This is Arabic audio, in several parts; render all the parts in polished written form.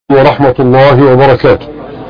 ورحمة الله وبركاته.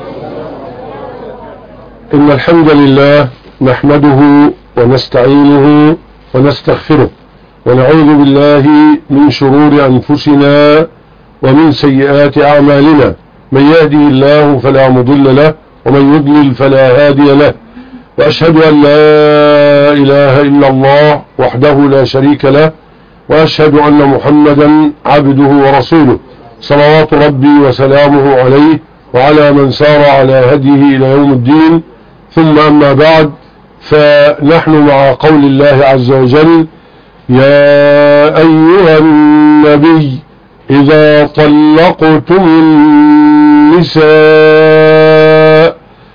إن الحمد لله نحمده ونستعينه ونستغفره ونعوذ بالله من شرور أنفسنا ومن سيئات أعمالنا، من يهدي الله فلا مضل له ومن يضلل فلا هادي له، وأشهد أن لا إله إلا الله وحده لا شريك له، وأشهد أن محمدا عبده ورسوله صلوات ربي وسلامه عليه وعلى من سار على هديه إلى يوم الدين. ثم أما بعد، فنحن مع قول الله عز وجل: يا أيها النبي إذا طلقتم النساء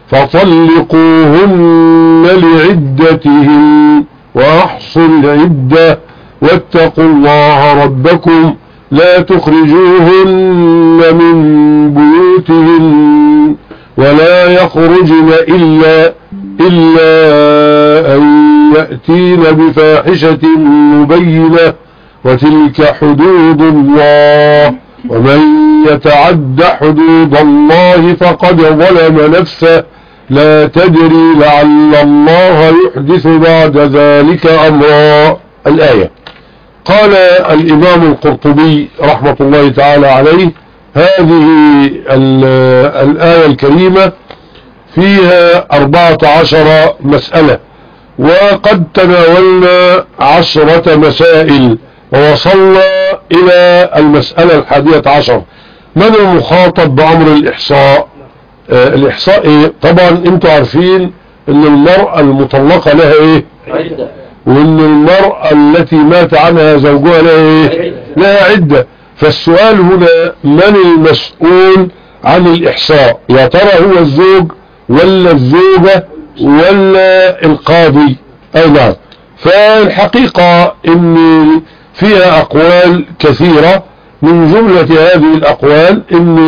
فطلقوهن لعدتهن وأحصوا العدة واتقوا الله ربكم لا تخرجوهن من بيوتهن ولا يخرجن إلا أن يأتين بفاحشة مبينة وتلك حدود الله ومن يتعد حدود الله فقد ظلم نفسه لا تدري لعل الله يحدث بعد ذلك أمرا. الآية. قال الإمام القرطبي رحمة الله تعالى عليه: هذه الآية الكريمة فيها 14 مسألة، وقد تناولنا 10 مسائل ووصلنا إلى المسألة 11. من المخاطب بأمر الإحصاء؟ الإحصاء إيه؟ طبعا انتوا عارفين ان المرأة المطلقة لها إيه؟ عدة. وان المرأة التي مات عنها زوجها لها إيه؟ لها عدة. فالسؤال هنا: من المسؤول عن الإحصاء؟ يا ترى هو الزوج ولا الزوجة ولا القاضي؟ أي نعم. فالحقيقة ان فيها أقوال كثيرة، من جملة هذه الأقوال ان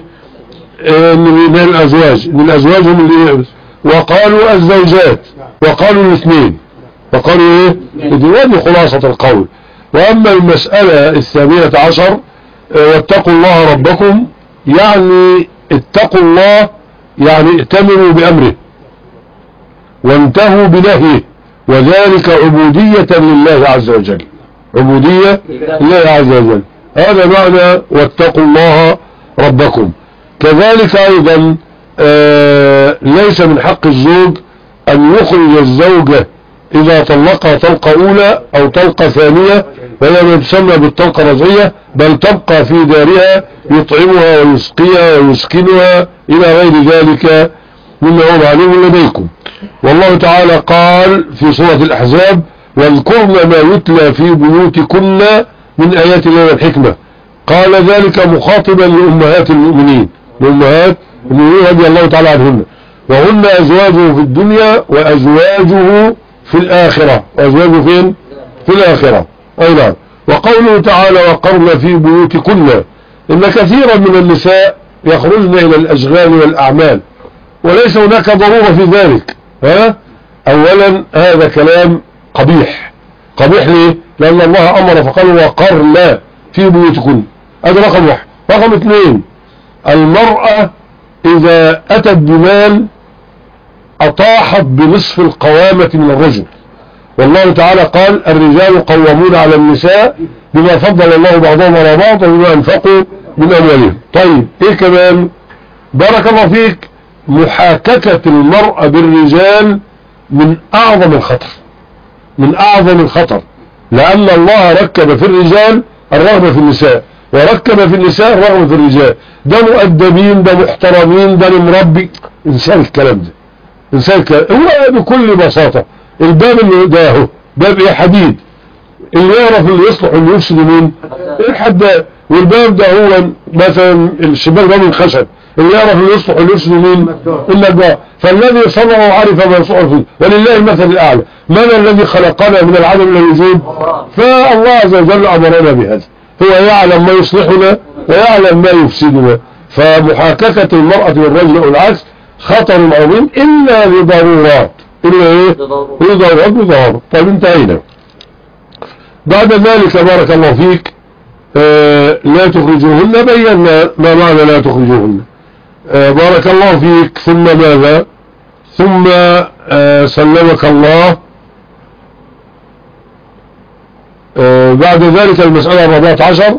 من الأزواج، من الأزواج هم اللي وقالوا الزوجات، وقالوا الاثنين، وقالوا ايه؟ هذه خلاصة القول. وأما المسألة 12: واتقوا الله ربكم، يعني اتقوا الله، يعني ائتمنوا بأمره وانتهوا بنهيه، وذلك عبودية لله عز وجل، عبودية لله عز وجل. هذا معنى واتقوا الله ربكم. كذلك أيضا ليس من حق الزوج أن يخرج الزوجة إذا طلقها طلقة أولى أو طلقة ثانية، ولا ما تسمى بالطلقة الرجعية، بل تبقى في دارها يطعمها ويسقيها ويسكنها إلى غير ذلك مما هو معلوم لديكم. والله تعالى قال في سورة الأحزاب: واذكرن ما يتلى في بيوتكن من آيات الله والحكمة. قال ذلك مخاطبا لأمهات المؤمنين، لأمهات المؤمنين رضي الله تعالى عنهن، وهن أزواجه في الدنيا وأزواجه في الآخرة. وأزواجه فين؟ في الآخرة. أي نعم. وقوله تعالى: وقرن في بيوتكن، إن كثيرا من النساء يخرجن إلى الأشغال والأعمال، وليس هناك ضرورة في ذلك. أولا هذا كلام قبيح. قبيح ليه؟ لأن الله أمر فقال: وقرن في بيوتكن. هذا رقم 1. رقم 2: المرأة إذا أتت بمال أطاحت بنصف القوامة من الرجل، والله تعالى قال: الرجال قوامون على النساء بما فضل الله بعضهم على بعض وبما أنفقوا من أموالهم. طيب إيه كمان؟ بارك الله فيك، محاككة المرأة بالرجال من أعظم الخطر، من أعظم الخطر، لأن الله ركب في الرجال الرغبة في النساء، وركب في النساء الرغبة في الرجال. ده مؤدبين، ده محترمين، ده مربي. إنسان الكلام ده، إنسان الكلام هو بكل بساطة الباب اللي ده اهو باب ايه؟ حديد. اللي يعرف اللي يصلح واللي يفسد مين؟ الحداد. والباب ده هو مثلا الشباك ده من خشب، اللي يعرف اللي يصلح واللي يفسد مين؟ النجار. فالذي صنعه عرف ما يصلح فيه، ولله المثل الأعلى. من الذي خلقنا من العدم إلى الوجود؟ فالله عز وجل أمرنا بهذا، هو يعلم ما يصلحنا ويعلم ما يفسدنا. فمحاككة المرأة والرجل أو العكس خطر عظيم، إلا لضرورات. إلا إيه؟ لضرورات بضرورات. طيب انتهينا. بعد ذلك بارك الله فيك، لا تخرجوهن، بينا ما معنى لا تخرجوهن. بارك الله فيك. ثم ماذا؟ ثم سلمك الله. بعد ذلك المسألة 14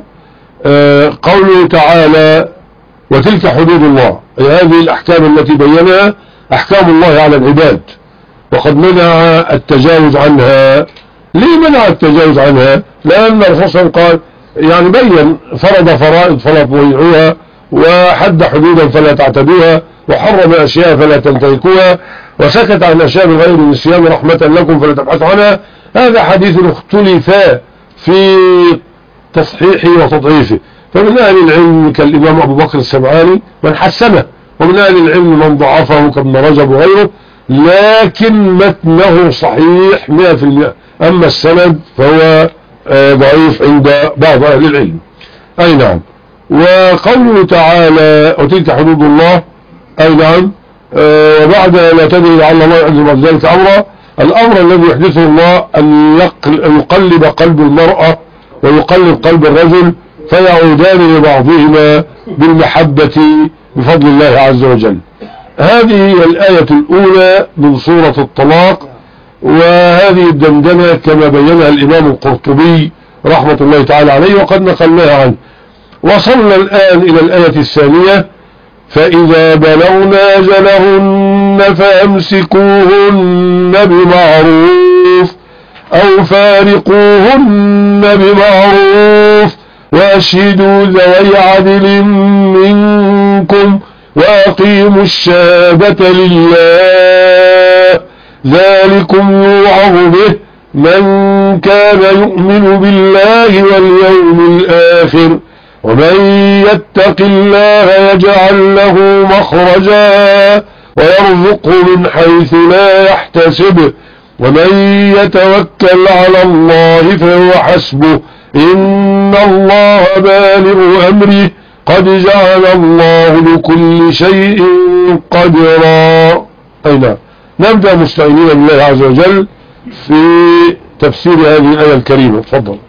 قوله تعالى وتلك حدود الله، أي هذه الأحكام التي بينها أحكام الله على العباد، وقد منع التجاوز عنها. ليه منع التجاوز عنها؟ لأن الرسول قال يعني بين فرض فرائض فلا تضيعوها، وحد حدودا فلا تعتدوها، وحرم أشياء فلا تنتهكوها، وسكت عن أشياء بغير النسيان رحمة لكم فلا تبحثوا عنها. هذا حديث اختلف في تصحيحه وتضعيفه، فمن أهل العلم كالإمام أبو بكر السمعاني من حسنه، ومن أهل العلم من ضعفه كابن رجب وغيره، لكن متنه صحيح 100%. أما السند فهو ضعيف عند بعض أهل العلم. أي نعم. وقوله تعالى وتلك حدود الله، أي نعم. وبعد لا تدري لعل الله يحدث بعد ذلك أمرا، الأمر الذي يحدثه الله أن يقلب قلب المرأة ويقلب قلب الرجل، فيعودان لبعضهما بالمحبة بفضل الله عز وجل. هذه هي الآية الأولى من سورة الطلاق، وهذه الدندنة كما بينها الإمام القرطبي رحمة الله تعالى عليه وقد نقلناها عنه. وصلنا الآن إلى الآية الثانية: فإذا بلغنا أجلهن فأمسكوهن بمعروف أو فارقوهن بمعروف وأشهدوا ذوي عدل منكم وأقيموا الشهادة لله، ذلكم يوعظ به من كان يؤمن بالله واليوم الآخر، ومن يتق الله يجعل له مخرجا ويرزقه من حيث لا يحتسب، ومن يتوكل على الله فهو حسبه، إن الله بالغ أمره قد جعل الله لكل شيء قدرا. أي نعم. نبدأ مستعينين بالله عز وجل في تفسير هذه الآية الكريمة. تفضل.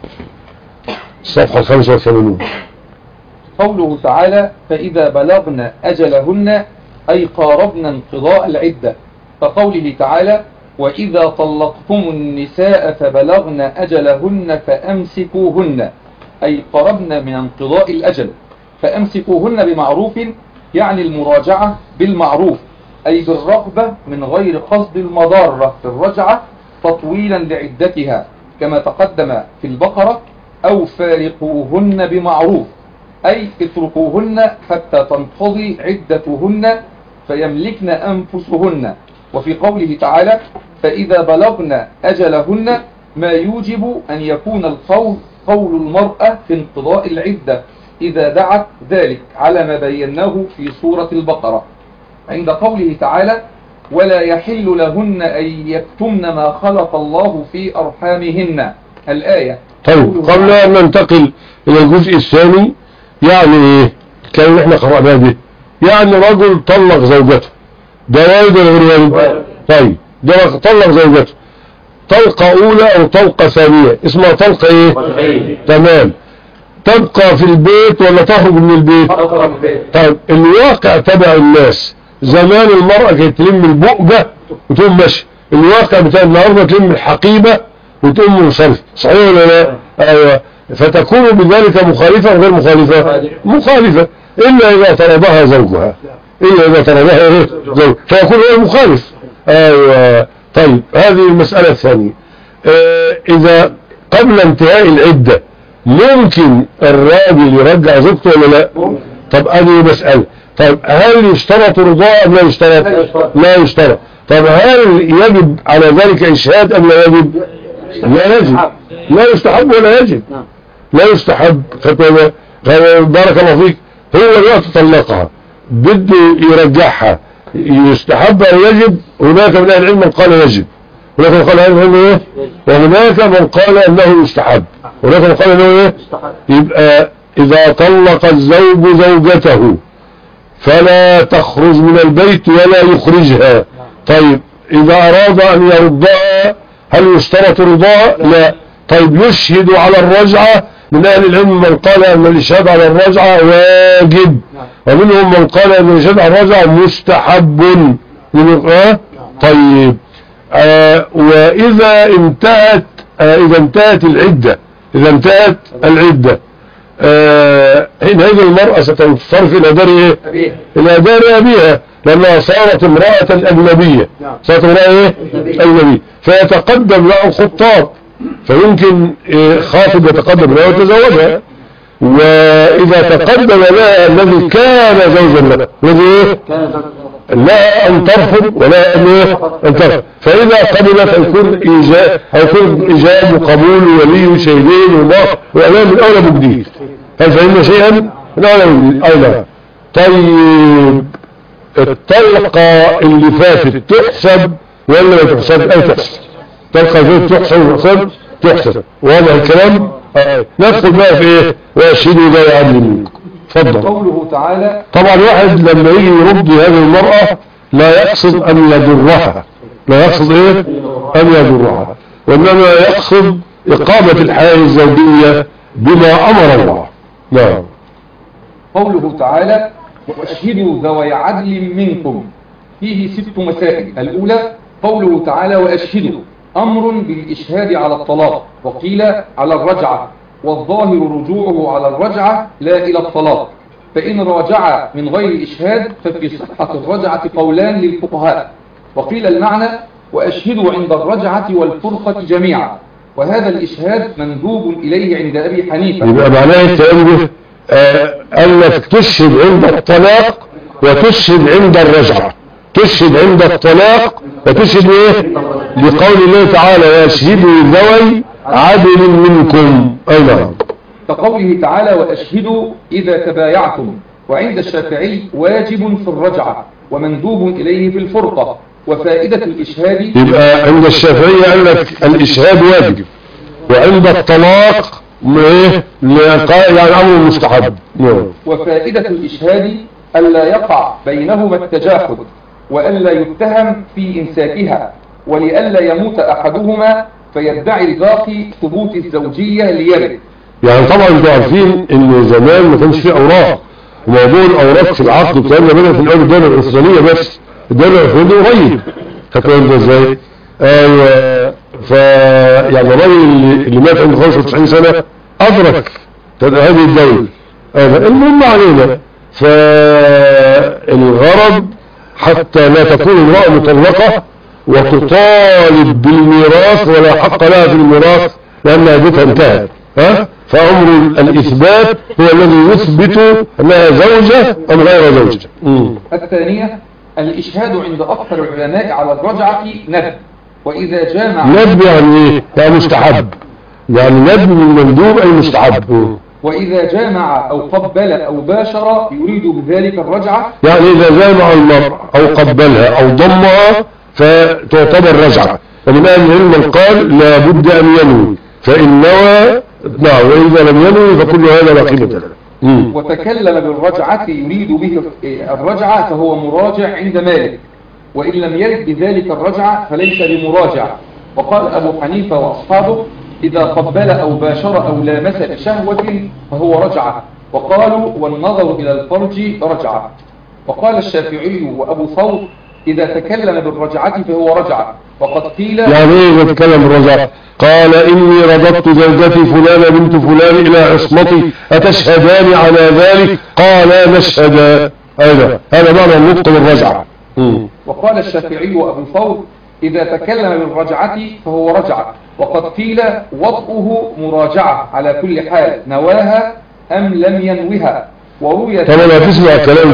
الصفحة 85. قوله تعالى: فإذا بلغن أجلهن أي قاربن انقضاء العدة، فقوله تعالى: وإذا طلقتم النساء فبلغن أجلهن فأمسكوهن أي قربن من انقضاء الأجل، فأمسكوهن بمعروف يعني المراجعة بالمعروف، أي بالرغبة من غير قصد المضارة في الرجعة تطويلا لعدتها كما تقدم في البقرة، أو فارقوهن بمعروف أي اتركوهن حتى تنقضي عدتهن فيملكن أنفسهن. وفي قوله تعالى: فإذا بلغن أجلهن ما يوجب أن يكون القول قول المرأة في انقضاء العدة إذا دعت ذلك على ما بيناه في سورة البقرة عند قوله تعالى: ولا يحل لهن أن يكتمن ما خلق الله في أرحامهن الآية. طيب قبل أن ننتقل إلى الجزء الثاني، يعني إيه الكلام اللي احنا قرأناه ده؟ يعني رجل طلق زوجته، ده وارد ولا غير وارد؟ طيب ده طلق زوجته طلقة أولى أو طلقة ثانية، اسمها طلقة إيه؟ تمام. تبقى في البيت ولا تخرج من البيت؟ طيب الواقع تبع الناس زمان المرأة كانت تلم البؤجة وتقوم ماشي، الواقع بتاع النهارده تلم الحقيبة وتقوم منصرف، صحيح ولا لا؟ أيوة. فتكون بذلك مخالفة غير مخالفة؟ مخالفة، إلا إذا طردها زوجها، إلا إذا طردها إيه؟ زوجها، فيكون غير مخالف. أيوة. طيب هذه المسألة الثانية. إذا قبل انتهاء العدة ممكن الراجل يرجع زوجته ولا لا؟ طب هذه مسألة. طيب هل يشترط رضاء أم لا يشترط؟ لا يشترط. طب هل يجب على ذلك إشهاد أم لا يجب؟ لا يجب، لا يستحب ولا يجب، لا يستحب. بارك الله فيك. هو الوقت طلقها بده يرجعها، يستحب أو يجب؟ هناك من أهل العلم من قال يجب، هناك من قال أنه إيه؟ وهناك من قال أنه يستحب، هناك من قال أنه إيه؟ يبقى إذا طلق الزوج زوجته فلا تخرج من البيت ولا يخرجها. طيب إذا أراد أن يردها هل يشترط رضاها؟ لا. طيب يشهد على الرجعة من أهل العلم من قال أن الإشهاد على الرجعة واجب، ومنهم من قال أن الإشهاد على الرجعة مستحب. طيب وإذا انتهت العدة، إذا انتهت العدة حينئذ المرأة ستنصرف إلى دار إيه؟ إلى دار أبيها، لأنها صارت امرأة أجنبية، صارت امرأة أجنبية، فيتقدم له الخطاب، فيمكن خاطب يتقدم له ويتزوجها، وإذا تقدم لها الذي كان زوجا له الذي لا أن ترفض ولا أن ترفض، فإذا قبل فيكون إيجاب وقبول ولي شهدين ومهر وأمام الأولى بجديد. هل فهمنا شيئا؟ الأولى بجديد أولا. طيب الطلقة اللي فاتت تحسب ولا ما تحسب؟ أي تحسب. الطلقة اللي فاتت تحسب. واضح الكلام؟ ندخل بقى في إيه؟ وأشهدوا ذوي عدل منكم. اتفضل. قوله تعالى طبعا واحد لما يجي يرد هذه المرأة لا يقصد أن يضرها، لا يقصد إيه؟ أن يضرها، وإنما يقصد إقامة الحياة الزوجية بما أمر الله. نعم. قوله تعالى وأشهدوا ذوي عدل منكم، فيه 6 مسائل. الأولى قوله تعالى وأشهدوا، أمر بالإشهاد على الطلاق، وقيل على الرجعة، والظاهر رجوعه على الرجعة لا إلى الطلاق، فإن راجع من غير إشهاد ففي صحة الرجعة قولان للفقهاء، وقيل المعنى وأشهدوا عند الرجعة والفرقة جميعا، وهذا الإشهاد مندوب إليه عند أبي حنيفة. يبقى معناه التأمل أنك تشهد عند الطلاق وتشهد عند الرجعة، تشهد عند الطلاق وتشهد إيه؟ لقول الله تعالى وأشهدوا ذوي عدل منكم. أيضا كقوله تعالى وأشهدوا إذا تبايعتم، وعند الشافعي واجب في الرجعة ومندوب إليه في الفرقة. وفائدة الإشهاد يبقى عند الشافعي قال لك الإشهاد واجب، وعند الطلاق يعني أمر مستحب. وفائدة الإشهاد ألا يقع بينهما التجاحد، وألا يتهم في إمساكها، ولئلا يموت أحدهما فيدعي الباقي ثبوت الزوجية ليرث. يعني طبعا انتوا عارفين ان زمان ما كانش فيه اوراق، وموضوع الاوراق في العقد والكلام ده بدأ في الاول الدولة العثمانية، بس الدولة العثمانية قريب فاكر انت ازاي؟ يعني الراجل اللي مات عنده 95 سنة ادرك هذه الدولة. المهم علينا، فالغرض حتى لا تكون امرأة مطلقة وتطالب بالميراث ولا حق لها في الميراث لأن عدتها انتهت. فأمر الإثبات هو الذي يثبت أنها زوجة أم غير زوجة. الثانية الإشهاد عند أكثر العلماء على الرجعة ندب، وإذا جامع ندب يعني إيه؟ يعني مستحب، يعني ندب من مندوب أي مستحب. وإذا جامع أو قبل أو باشر يريد بذلك الرجعة، يعني إذا جامع المرء أو قبلها أو ضمها فتعتبر رجعة، فلما أن علم قال لا بد أن ينوي، فإن نوى نعم، وإذا لم ينوي فكل هذا لا قيمة له. وتكلم بالرجعة يريد به الرجعة فهو مراجع عند مالك، وإن لم يرد بذلك الرجعة فليس بمراجع. وقال أبو حنيفة وأصحابه إذا قبل أو باشر أو لامس بشهوة فهو رجعة، وقالوا والنظر إلى الفرج رجعة. وقال الشافعي وأبو ثور إذا تكلم بالرجعة فهو رجعة، وقد قيل يعني إيه يتكلم بالرجعة؟ قال إني رددت زوجتي فلانة بنت فلان إلى عصمتي أتشهدان على ذلك؟ قال نشهد. هذا معنى النطق بالرجعة. وقال الشافعي وأبو ثور إذا تكلم بالرجعة فهو رجعة، وقد قيل وطئه مراجعة على كل حال نواها أم لم ينوها. وروي طبعا لا تسمع كلام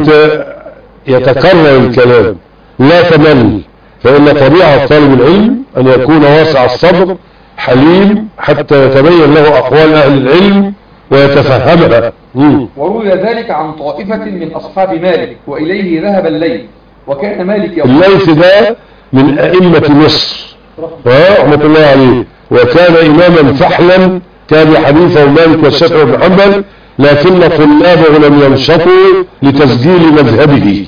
يتكرر الكلام لا تمل، فإن طبيعة طالب العلم أن يكون واسع الصدر حليم حتى يتبين له أقوال أهل العلم ويتفهمها. وروي ذلك عن طائفة من أصحاب مالك وإليه ذهب الليث، وكان مالك يقول الليث ده من أئمة مصر رحمة الله عليه، وكان إماما فحلا كأبي حنيفة ومالك والشافعي بن حنبل، لكن طلابه لم ينشطوا لتسجيل مذهبه.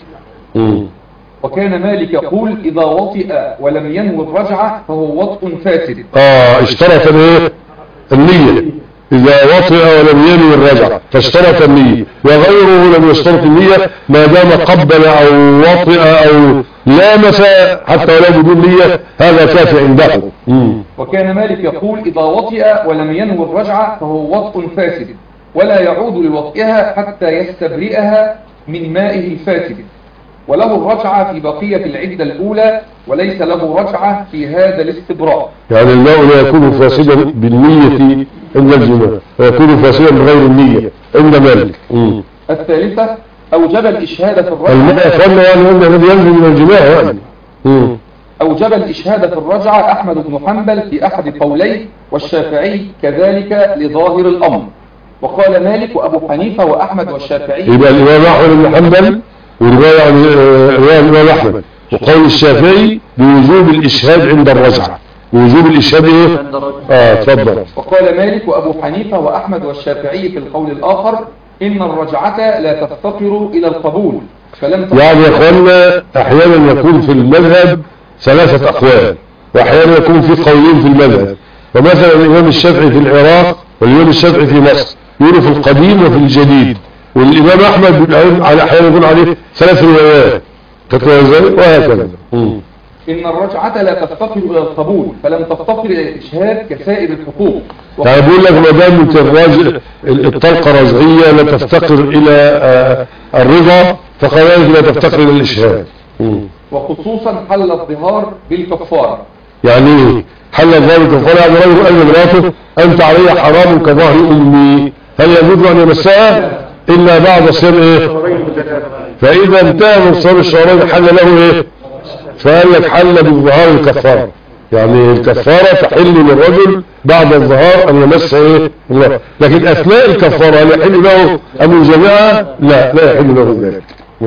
وكان مالك يقول إذا وطئ ولم ينوي الرجعة فهو وطء فاسد. اشترط الايه؟ النية، إذا وطئ ولم ينوي الرجعة فاشترط النية، وغيره لم يشترط النية ما دام قبل أو وطئ أو لامس حتى ولو بدون نية، هذا كافي عنده. وكان مالك يقول إذا وطئ ولم ينوي الرجعة فهو وطء فاسد، ولا يعود لوطئها حتى يستبرئها من مائه الفاسد، وله الرجعة في بقية العدة الأولى وليس له رجعة في هذا الاستبراء. يعني الماء لا يكون فاسدا بالنية عند الجماع، ويكون فاسدا بغير النية عند مالك. الثالثة أوجب الإشهاد في الرجعة. الماء أخوانا يعني أنه الذي ينزل من الجماع يعني. أوجب الإشهاد في الرجعة أحمد بن حنبل في أحد قوليه، والشافعي كذلك لظاهر الأمر، وقال مالك وأبو حنيفة وأحمد والشافعي. يبقى الإمام أحمد بن حنبل ورواية عن الإمام أحمد وقول الشافعي بوجوب الإشهاد عند الرجعة. وجوب الإشهاد إيه؟ تفضل. وقال مالك وأبو حنيفة وأحمد والشافعي في القول الآخر إن الرجعة لا تفتقر إلى القبول، فلم يعني يا أخوانا أحيانا يكون في المذهب ثلاثة أقوال، وأحيانا يكون في قولين في المذهب. فمثلا الإمام الشافعي في العراق والإمام الشافعي في مصر يقولوا في القديم وفي الجديد، والإمام أحمد على أحيانا يقول عليه ثلاث روايات وهكذا. إن الرجعة لا تفتقر إلى القبول فلم تفتقر إلى الإشهاد كسائر الحقوق. يعني بيقول لك ما دام الطلقة رجعية لا تفتقر إلى الرضا، فكذلك لا تفتقر إلى الإشهاد. وخصوصا حل الظهار بالكفارة. يعني حل الظهار بالكفارة يعني رجل قال لمراته أنت علي حرام كظهر أمي، هل يجوز أن يمسها إلا بعد صيام إيه؟ فإذا انتهى من صيام الشهرين حل له إيه؟ فقال لك حل بالظهار الكفارة، يعني الكفارة تحل للرجل بعد الظهار أن يمس إيه؟ الله. لكن أثناء الكفارة هل يحل له أم الجماعة؟ لا يحل له ذلك.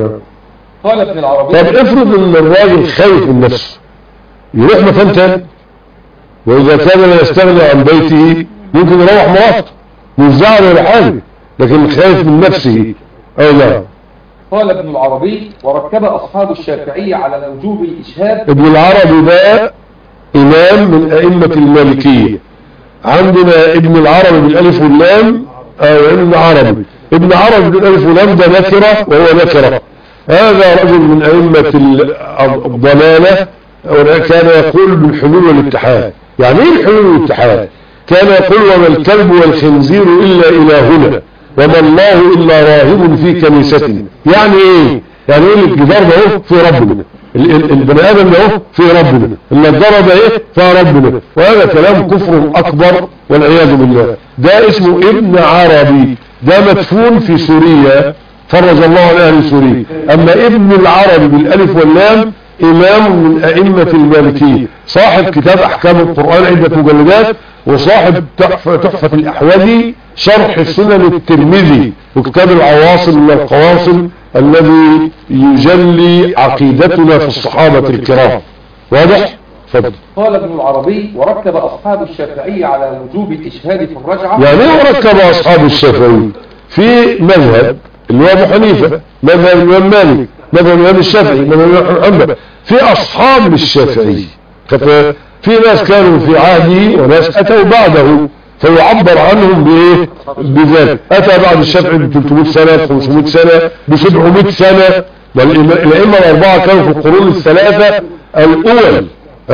قال ابن العربي طب افرض ان الراجل خايف من نفسه يروح مكان تاني، واذا كان لا يستغني عن بيته ممكن يروح مواطن مش زعل ولا حاجه، لكن خايف من نفسه او لا. قال ابن العربي وركب اصحاب الشافعية على وجوب الاشهاد. ابن العربي ده امام من ائمة المالكية. عندنا ابن العربي بالالف واللام ابن عربي، ابن عربي بالالف واللام ده نكرة وهو نكرة. هذا رجل من أئمة الضلالة، كان يقول بالحلول والاتحاد. يعني ايه الحلول والاتحاد؟ كان يقول وما الكلب والخنزير إلا إلهنا وما الله إلا راهب في كنيسة. يعني ايه؟ يعني ايه الجدار ده في ربنا، البني آدم ده في ربنا، النجارة ده ايه في ربنا، وهذا كلام كفر أكبر والعياذ بالله. ده اسمه ابن عربي، ده مدفون في سوريا فرج الله عن أهل سوريا. أما ابن العربي بالألف واللام إمام من أئمة المالكية، صاحب كتاب أحكام القرآن عدة مجلدات، وصاحب تحفة الأحوذي شرح السنن الترمذي، وكتاب العواصم من القواصم الذي يجلي عقيدتنا في الصحابة الكرام. واضح؟ فضل. قال ابن العربي وركب أصحاب الشافعية على وجوب الإشهاد في الرجعة. يعني ايه وركب أصحاب الشافعية؟ في مذهب اللي هو أبو حنيفة، مذهب الإمام مالك، مذهب الإمام الشافعي، مذهب الإمام محمد، في أصحاب الشافعي. في ناس كانوا في عهده وناس أتوا بعده، فيعبر عنهم بإيه؟ بذلك. أتى بعد الشافعي ب 300 سنة، 500 سنة، ب 700 سنة. والأئمة الأربعة كانوا في القرون الثلاثة الأول.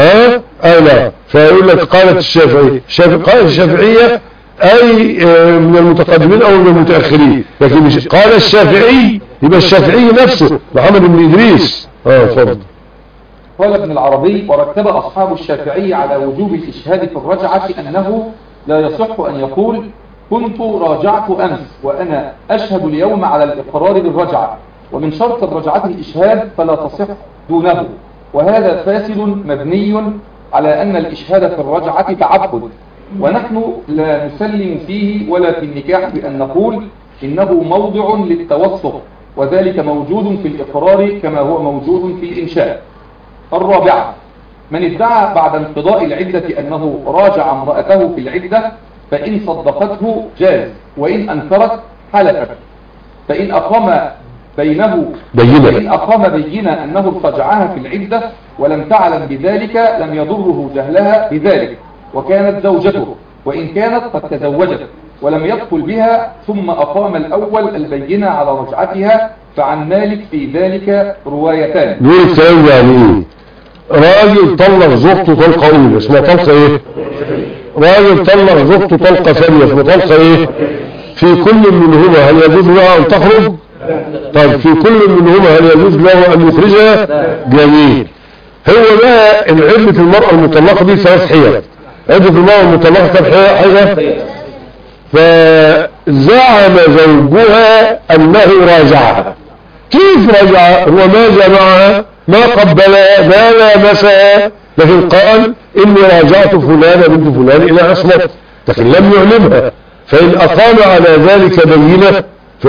لا، فيقول لك قالت الشافعي، قالت الشافعية أي من المتقدمين أو من المتأخرين، لكن مش قال الشافعي يبقى الشافعي نفسه محمد بن إدريس. فضل. قال ابن العربي ورتب أصحاب الشافعي على وجوب الإشهاد في الرجعة أنه لا يصح أن يقول كنت راجعت أمس وأنا أشهد اليوم على الإقرار بالرجعة، ومن شرط الرجعة الإشهاد فلا تصح دونه، وهذا فاسد مبني على أن الإشهاد في الرجعة تعبد، ونحن لا نسلم فيه ولا في النكاح بأن نقول إنه موضع للتوسط، وذلك موجود في الإقرار كما هو موجود في الإنشاء. الرابعة من ادعى بعد انقضاء العدة أنه راجع امرأته في العدة فإن صدقته جاز، وإن أنكرت حلفت، فإن أقام بينة أنه ارتجعها في العدة ولم تعلم بذلك لم يضره جهلها بذلك، وكانت زوجته وإن كانت قد تزوجت، ولم يدخل بها ثم أقام الأول البينة على رجعتها، فعن مالك في ذلك روايتان. دول الكلام يعني ايه؟ راجل طلق زوجته طلقة اولى اسمها طلقة ايه؟ راجل طلق زوجته طلقة ثانية اسمها طلقة ايه؟ في كل منهما هل يجوز لها ان تخرج؟ طيب في كل منهما هل يجوز له ان يخرجها؟ جميل. هو بقى ان عدة المرأة المطلقة دي 3 حيض. عدة المرأة المطلقة كم حيض؟ فزعم زوجها انه راجعها. كيف رجع؟ هو ما جمعها ما قبلها ما لامسها، لكن قال اني راجعت فلانة بنت فلان الى عصمت، لكن لم يعلمها. فان اقام على ذلك بينة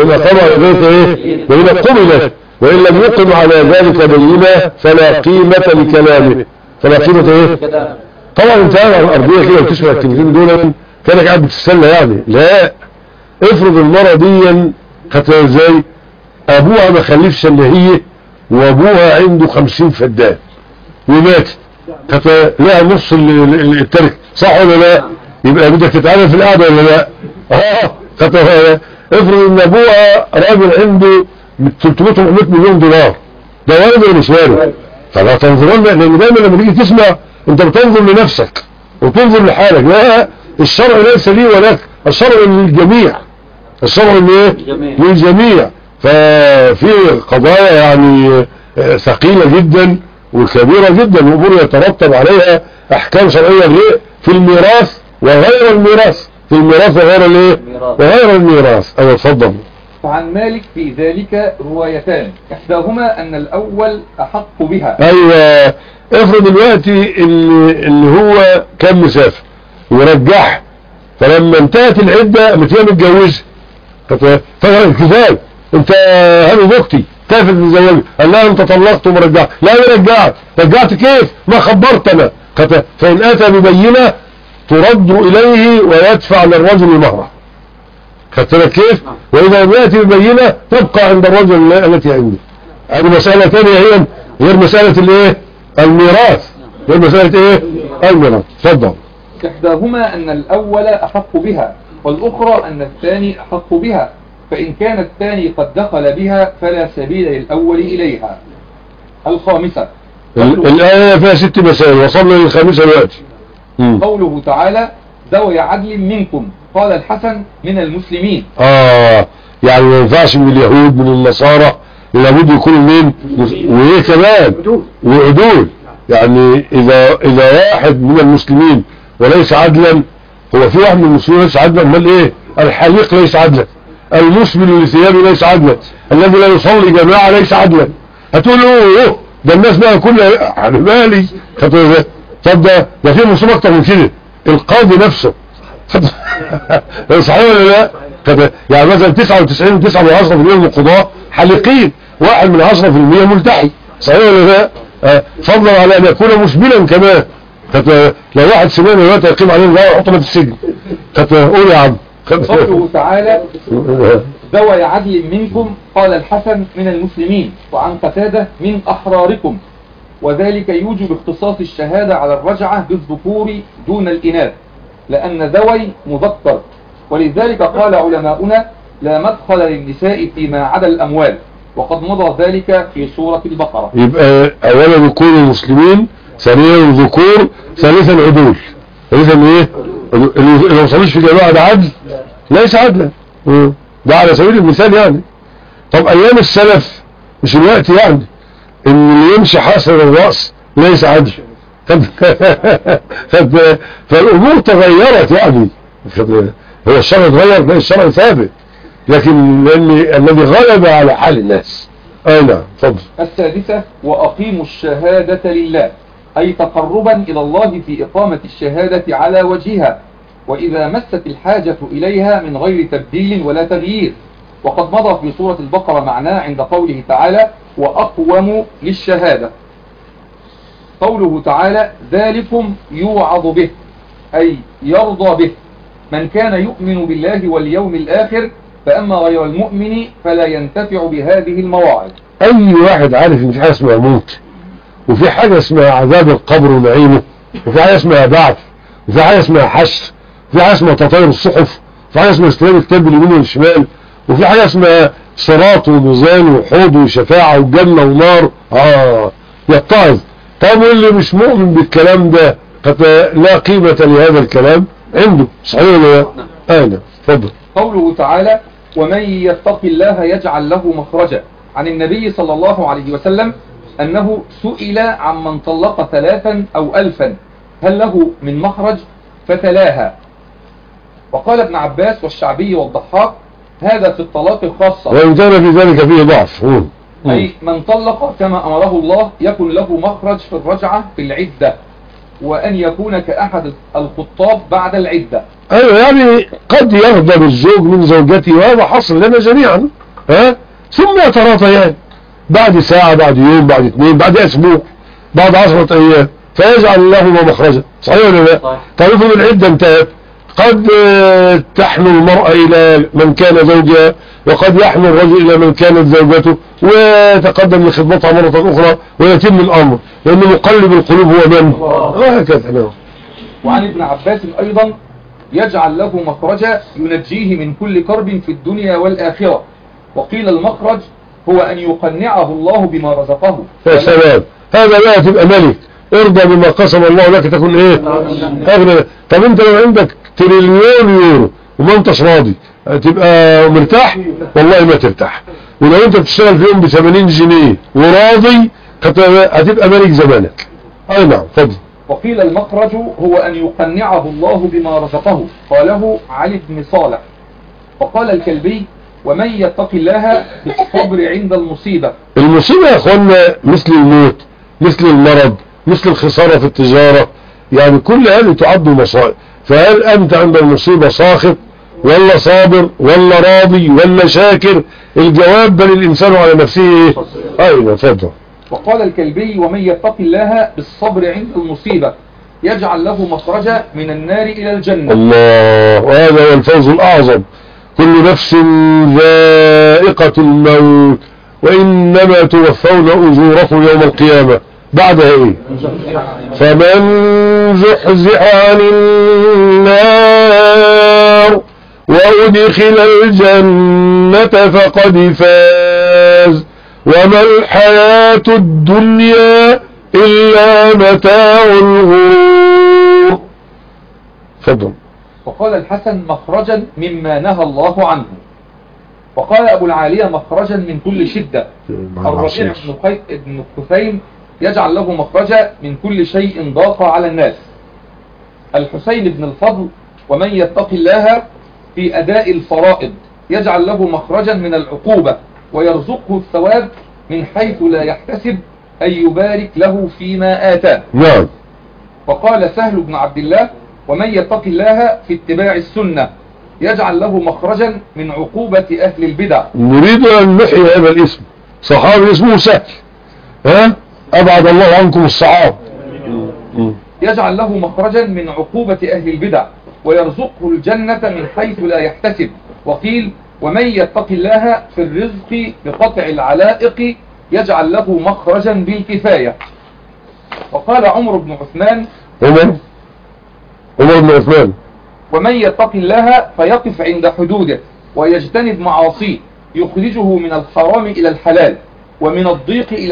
بينة قبلت، وان لم يقم على ذلك بينة فلا قيمة لكلامه. فلا قيمة ايه؟ طبعا انت على الارضية كده بتسمع الكلمتين دول كانك قاعد بتستنى يعني. لا، افرض المرة دي خدتها ازاي؟ ابوها ما خلفش الا هي، وابوها عنده 50 فدان ومات، لها نص الترك، صح ولا لا؟ يبقى بدك تتعامل في القعده ولا لا؟ افرض ان ابوها راجل عنده 300 مليون دولار، ده وارد ولا مش وارد؟ فلا تنظرون، لان دايما لما تيجي تسمع انت بتنظر لنفسك وتنظر لحالك. لا، الشرع ليس لي ولك، الشرع للجميع، الشرع للجميع. ففي قضايا يعني ثقيلة جدا وكبيرة جدا، وامور يترتب عليها احكام شرعية في الميراث وغير الميراث، في الميراث وغير الايه وغير الميراث. ايوه اتفضل. فعن مالك في ذلك روايتان، احداهما ان الاول احق بها. ايوه، افرض دلوقتي اللي هو كان مسافر ورجعها، فلما انتهت العدة متى متجوزها فقال كفايه انت هذه زوجتي كيف تتزوجها؟ قال لها انت طلقت ومرجعت. لا انا رجعت كيف؟ ما خبرت انا. فان اتى ببينه ترد اليه ويدفع للرجل مهره. خدت بالك كيف؟ واذا لم ياتي ببينه تبقى عند الرجل التي عنده. هذه مساله ثانيه هي غير مساله الايه؟ الميراث. غير مساله ايه؟ الميراث. اتفضل. احداهما ان الاول احق بها، والاخرى ان الثاني احق بها، فإن كان الثاني قد دخل بها فلا سبيل للأول إليها. الخامسة، الآية فيها 6 مسائل، وصلنا للخامسة دلوقتي. قوله تعالى ذوي عدل منكم، قال الحسن من المسلمين. يعني ما ينفعش من اليهود من النصارى، لابد يكونوا مين؟ وايه كمان؟ وعدول. يعني إذا واحد من المسلمين وليس عدلا، هو في واحد من المسلمين ليس عدلا، امال ايه؟ الحليق ليس عدلا، المسبل لثيابه ليس عدلا، الذي لا يصلي جماعة ليس عدلا. هتقول له ده الناس بقى كلها يعني مالي. طب ده في مصيبة اكتر من كده، القاضي نفسه صحيح ولا لا؟ يعني مثلا 99.9% من القضاء حليقين، 1% ملتحي، صحيح ولا لا؟ فضلا على ان يكون مسبلا كمان. لو واحد سنان دلوقتي يقيم عليه الغاية ويحطنا في السجن. قول يا عم. قوله تعالى ذوي عدل منكم، قال الحسن من المسلمين، وعن قتادة من أحراركم، وذلك يوجب اختصاص الشهادة على الرجعة بالذكور دون الإناث، لأن ذوي مذكر، ولذلك قال علماؤنا لا مدخل للنساء فيما عدا الأموال، وقد مضى ذلك في سورة البقرة. يبقى أولا يكون المسلمين، ثانيا الذكور، ثالثا عدول. ثالثا ايه؟ اللي ما وصلش في جماعة ده عدل؟ ليس عدلا. ده على سبيل المثال يعني. طب ايام السلف مش الوقت يعني ان اللي يمشي حاسر الرأس ليس عدل. فالامور تغيرت يعني. هو الشرع اتغير؟ لا، الشرع ثابت، لكن الذي غلب على حال الناس. نعم. اتفضل. السادسة وأقيموا الشهادة لله، أي تقربا إلى الله في إقامة الشهادة على وجهها، وإذا مست الحاجة إليها من غير تبديل ولا تغيير، وقد مضى في سورة البقرة معناه عند قوله تعالى وأقوم للشهادة. قوله تعالى ذلكم يوعظ به، أي يرضى به، من كان يؤمن بالله واليوم الآخر، فأما غير المؤمن فلا ينتفع بهذه المواعظ. أي واحد عارف إن في حاجة اسمها موت، وفي حاجة اسمها عذاب القبر ونعيمه، وفي حاجة اسمها بعث، وفي حاجة اسمها حشر، وفي حاجة اسمها تطير الصحف، في حاجة اسمها استلام الكتاب باليمين والشمال، وفي حاجة اسمها صراط وميزان وحوض وشفاعة وجنة ونار. يتعظ. طب واللي مش مؤمن بالكلام ده قد لا قيمة لهذا الكلام عنده، صحيح ولا لا؟ نعم. اتفضل. قوله تعالى ومن يتق الله يجعل له مخرجا. عن النبي صلى الله عليه وسلم أنه سئل عمن طلق 3 أو 1000 هل له من مخرج فتلاها. وقال ابن عباس والشعبي والضحاك هذا في الطلاق الخاصة، وإن كان في ذلك فيه ضعف. أي من طلق كما أمره الله يكن له مخرج في الرجعة في العدة، وأن يكون كأحد الخطاب بعد العدة. أيوة، يعني قد يغضب الزوج من زوجته، وهذا حصل لنا جميعا، ثم يتراضيان بعد ساعة، بعد يوم، بعد 2، بعد أسبوع، بعد 10 أيام، فيجعل لهما مخرجا. صحيح ولا لا؟ طيب افرض العدة انتهت، قد تحمل المرأة إلى من كان زوجها، وقد يحمل الرجل إلى من كانت زوجته، ويتقدم لخدمتها مرة أخرى، ويتم الأمر، لأنه مقلب القلوب هو من، وهكذا. وعن ابن عباس أيضا يجعل له مخرجا ينجيه من كل كرب في الدنيا والآخرة. وقيل المخرج هو أن يقنعه الله بما رزقه. يا سلام، هذا لا تبقى ملك، ارضى بما قسم الله لك تكون ايه اغنى. طب انت لو عندك تريليون يورو وما انتش راضي تبقى مرتاح؟ والله ما ترتاح. ولو انت بتشتغل في يوم ب80 جنيه وراضي هتبقى ملك زمانك. اي نعم. فضل. وقيل المخرج هو أن يقنعه الله بما رزقه، قاله علي بن صالح. وقال الكلبي ومن يتق الله بالصبر عند المصيبة. المصيبة يا اخوانا مثل الموت، مثل المرض، مثل الخسارة في التجارة، يعني كل هذه تعد مصائب. فهل أنت عند المصيبة ساخط ولا صابر ولا راضي ولا شاكر؟ الجواب بل الإنسان على نفسه. أيوة. فضل. وقال الكلبي ومن يتق الله بالصبر عند المصيبة يجعل له مخرجا من النار إلى الجنة. الله، وهذا هو الفوز الأعظم. كل نفس ذائقة الموت وإنما توفون أجوركم يوم القيامة. بعدها ايه؟ فمن زحزح عن النار وأدخل الجنة فقد فاز وما الحياة الدنيا إلا متاع الغرور. فضل. وقال الحسن مخرجا مما نهى الله عنه. وقال أبو العالية مخرجا من كل شدة. الربيع بن خثيم يجعل له مخرجا من كل شيء ضاق على الناس. الحسين بن الفضل ومن يتق الله في أداء الفرائض يجعل له مخرجا من العقوبة ويرزقه الثواب من حيث لا يحتسب أن يبارك له فيما آتاه. نعم. وقال سهل بن عبد الله ومن يتق الله في اتباع السنة يجعل له مخرجا من عقوبة أهل البدع. نريد أن نحيي هذا الاسم، صحابي اسمه سهل، أبعد الله عنكم الصعاب. يجعل له مخرجا من عقوبة أهل البدع ويرزقه الجنة من حيث لا يحتسب. وقيل ومن يتق الله في الرزق بقطع العلائق يجعل له مخرجا بالكفاية. وقال عمر بن عثمان ومن يتق الله فيقف عند حدوده ويجتنب معاصيه يخرجه من الحرام إلى الحلال ومن الضيق إلى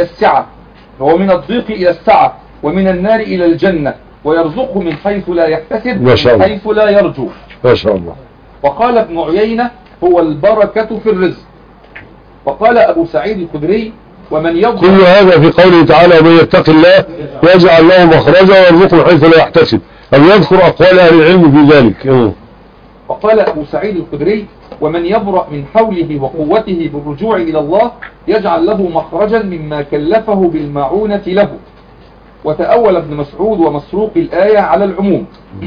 السعة ومن النار إلى الجنة ويرزقه من حيث لا يحتسب من حيث لا يرجو. ما شاء الله. وقال ابن عيينة هو البركة في الرزق. وقال أبو سعيد الخدري ومن يضع كل هذا في قوله تعالى ومن يتق الله يجعل له مخرجا ويرزقه من حيث لا يحتسب، أو يذكر أقوال أهل العلم في ذلك. وقال أبو سعيد الخدري ومن يبرأ من حوله وقوته بالرجوع إلى الله يجعل له مخرجا مما كلفه بالمعونة له. وتأول ابن مسعود ومسروق الآية على العموم.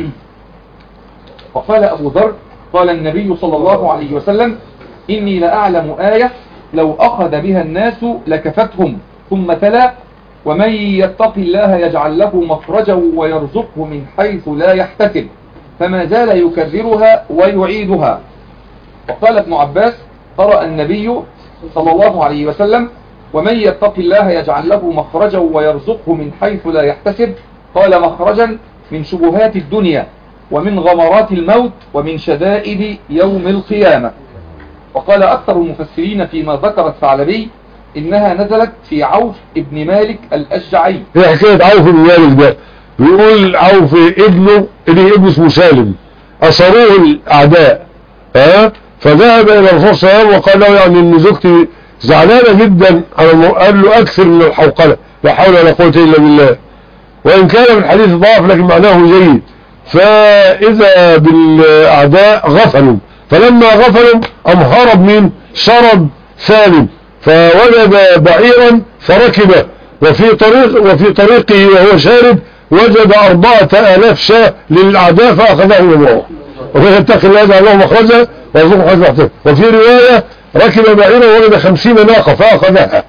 وقال أبو ذر قال النبي صلى الله عليه وسلم إني لأعلم آية لو أخذ بها الناس لكفتهم، ثم تلا ومن يتق الله يجعل له مخرجا ويرزقه من حيث لا يحتسب، فما زال يكررها ويعيدها. وقال ابن عباس قرأ النبي صلى الله عليه وسلم ومن يتق الله يجعل له مخرجا ويرزقه من حيث لا يحتسب، قال مخرجا من شبهات الدنيا ومن غمرات الموت ومن شدائد يوم القيامة. وقال أكثر المفسرين فيما ذكر الثعلبي إنها نزلت في عوف ابن مالك الأشجعي. هي حكاية عوف بن مالك ده، بيقول عوف ابنه اسمه سالم، أصروه الأعداء فذهب إلى الرسول صلى الله عليه وسلم وقال له يعني إن زوجتي زعلانة جدا. قال له أكثر من الحوقلة، لا حول ولا قوة إلا بالله. وإن كان من الحديث ضعف لكن معناه جيد. فإذا بالأعداء غفلوا، فلما غفلوا هرب من شرد سالم فوجد بعيرا فركبه، وفي طريقه وهو شارد وجد 4000 شاة للأعداء فأخذهم الله. وفي يتقي الله يجعل له مخرجا ويرزقه حيث يحتسب. وفي رواية ركب بعيرا وجد 50 ناقة فأخذها.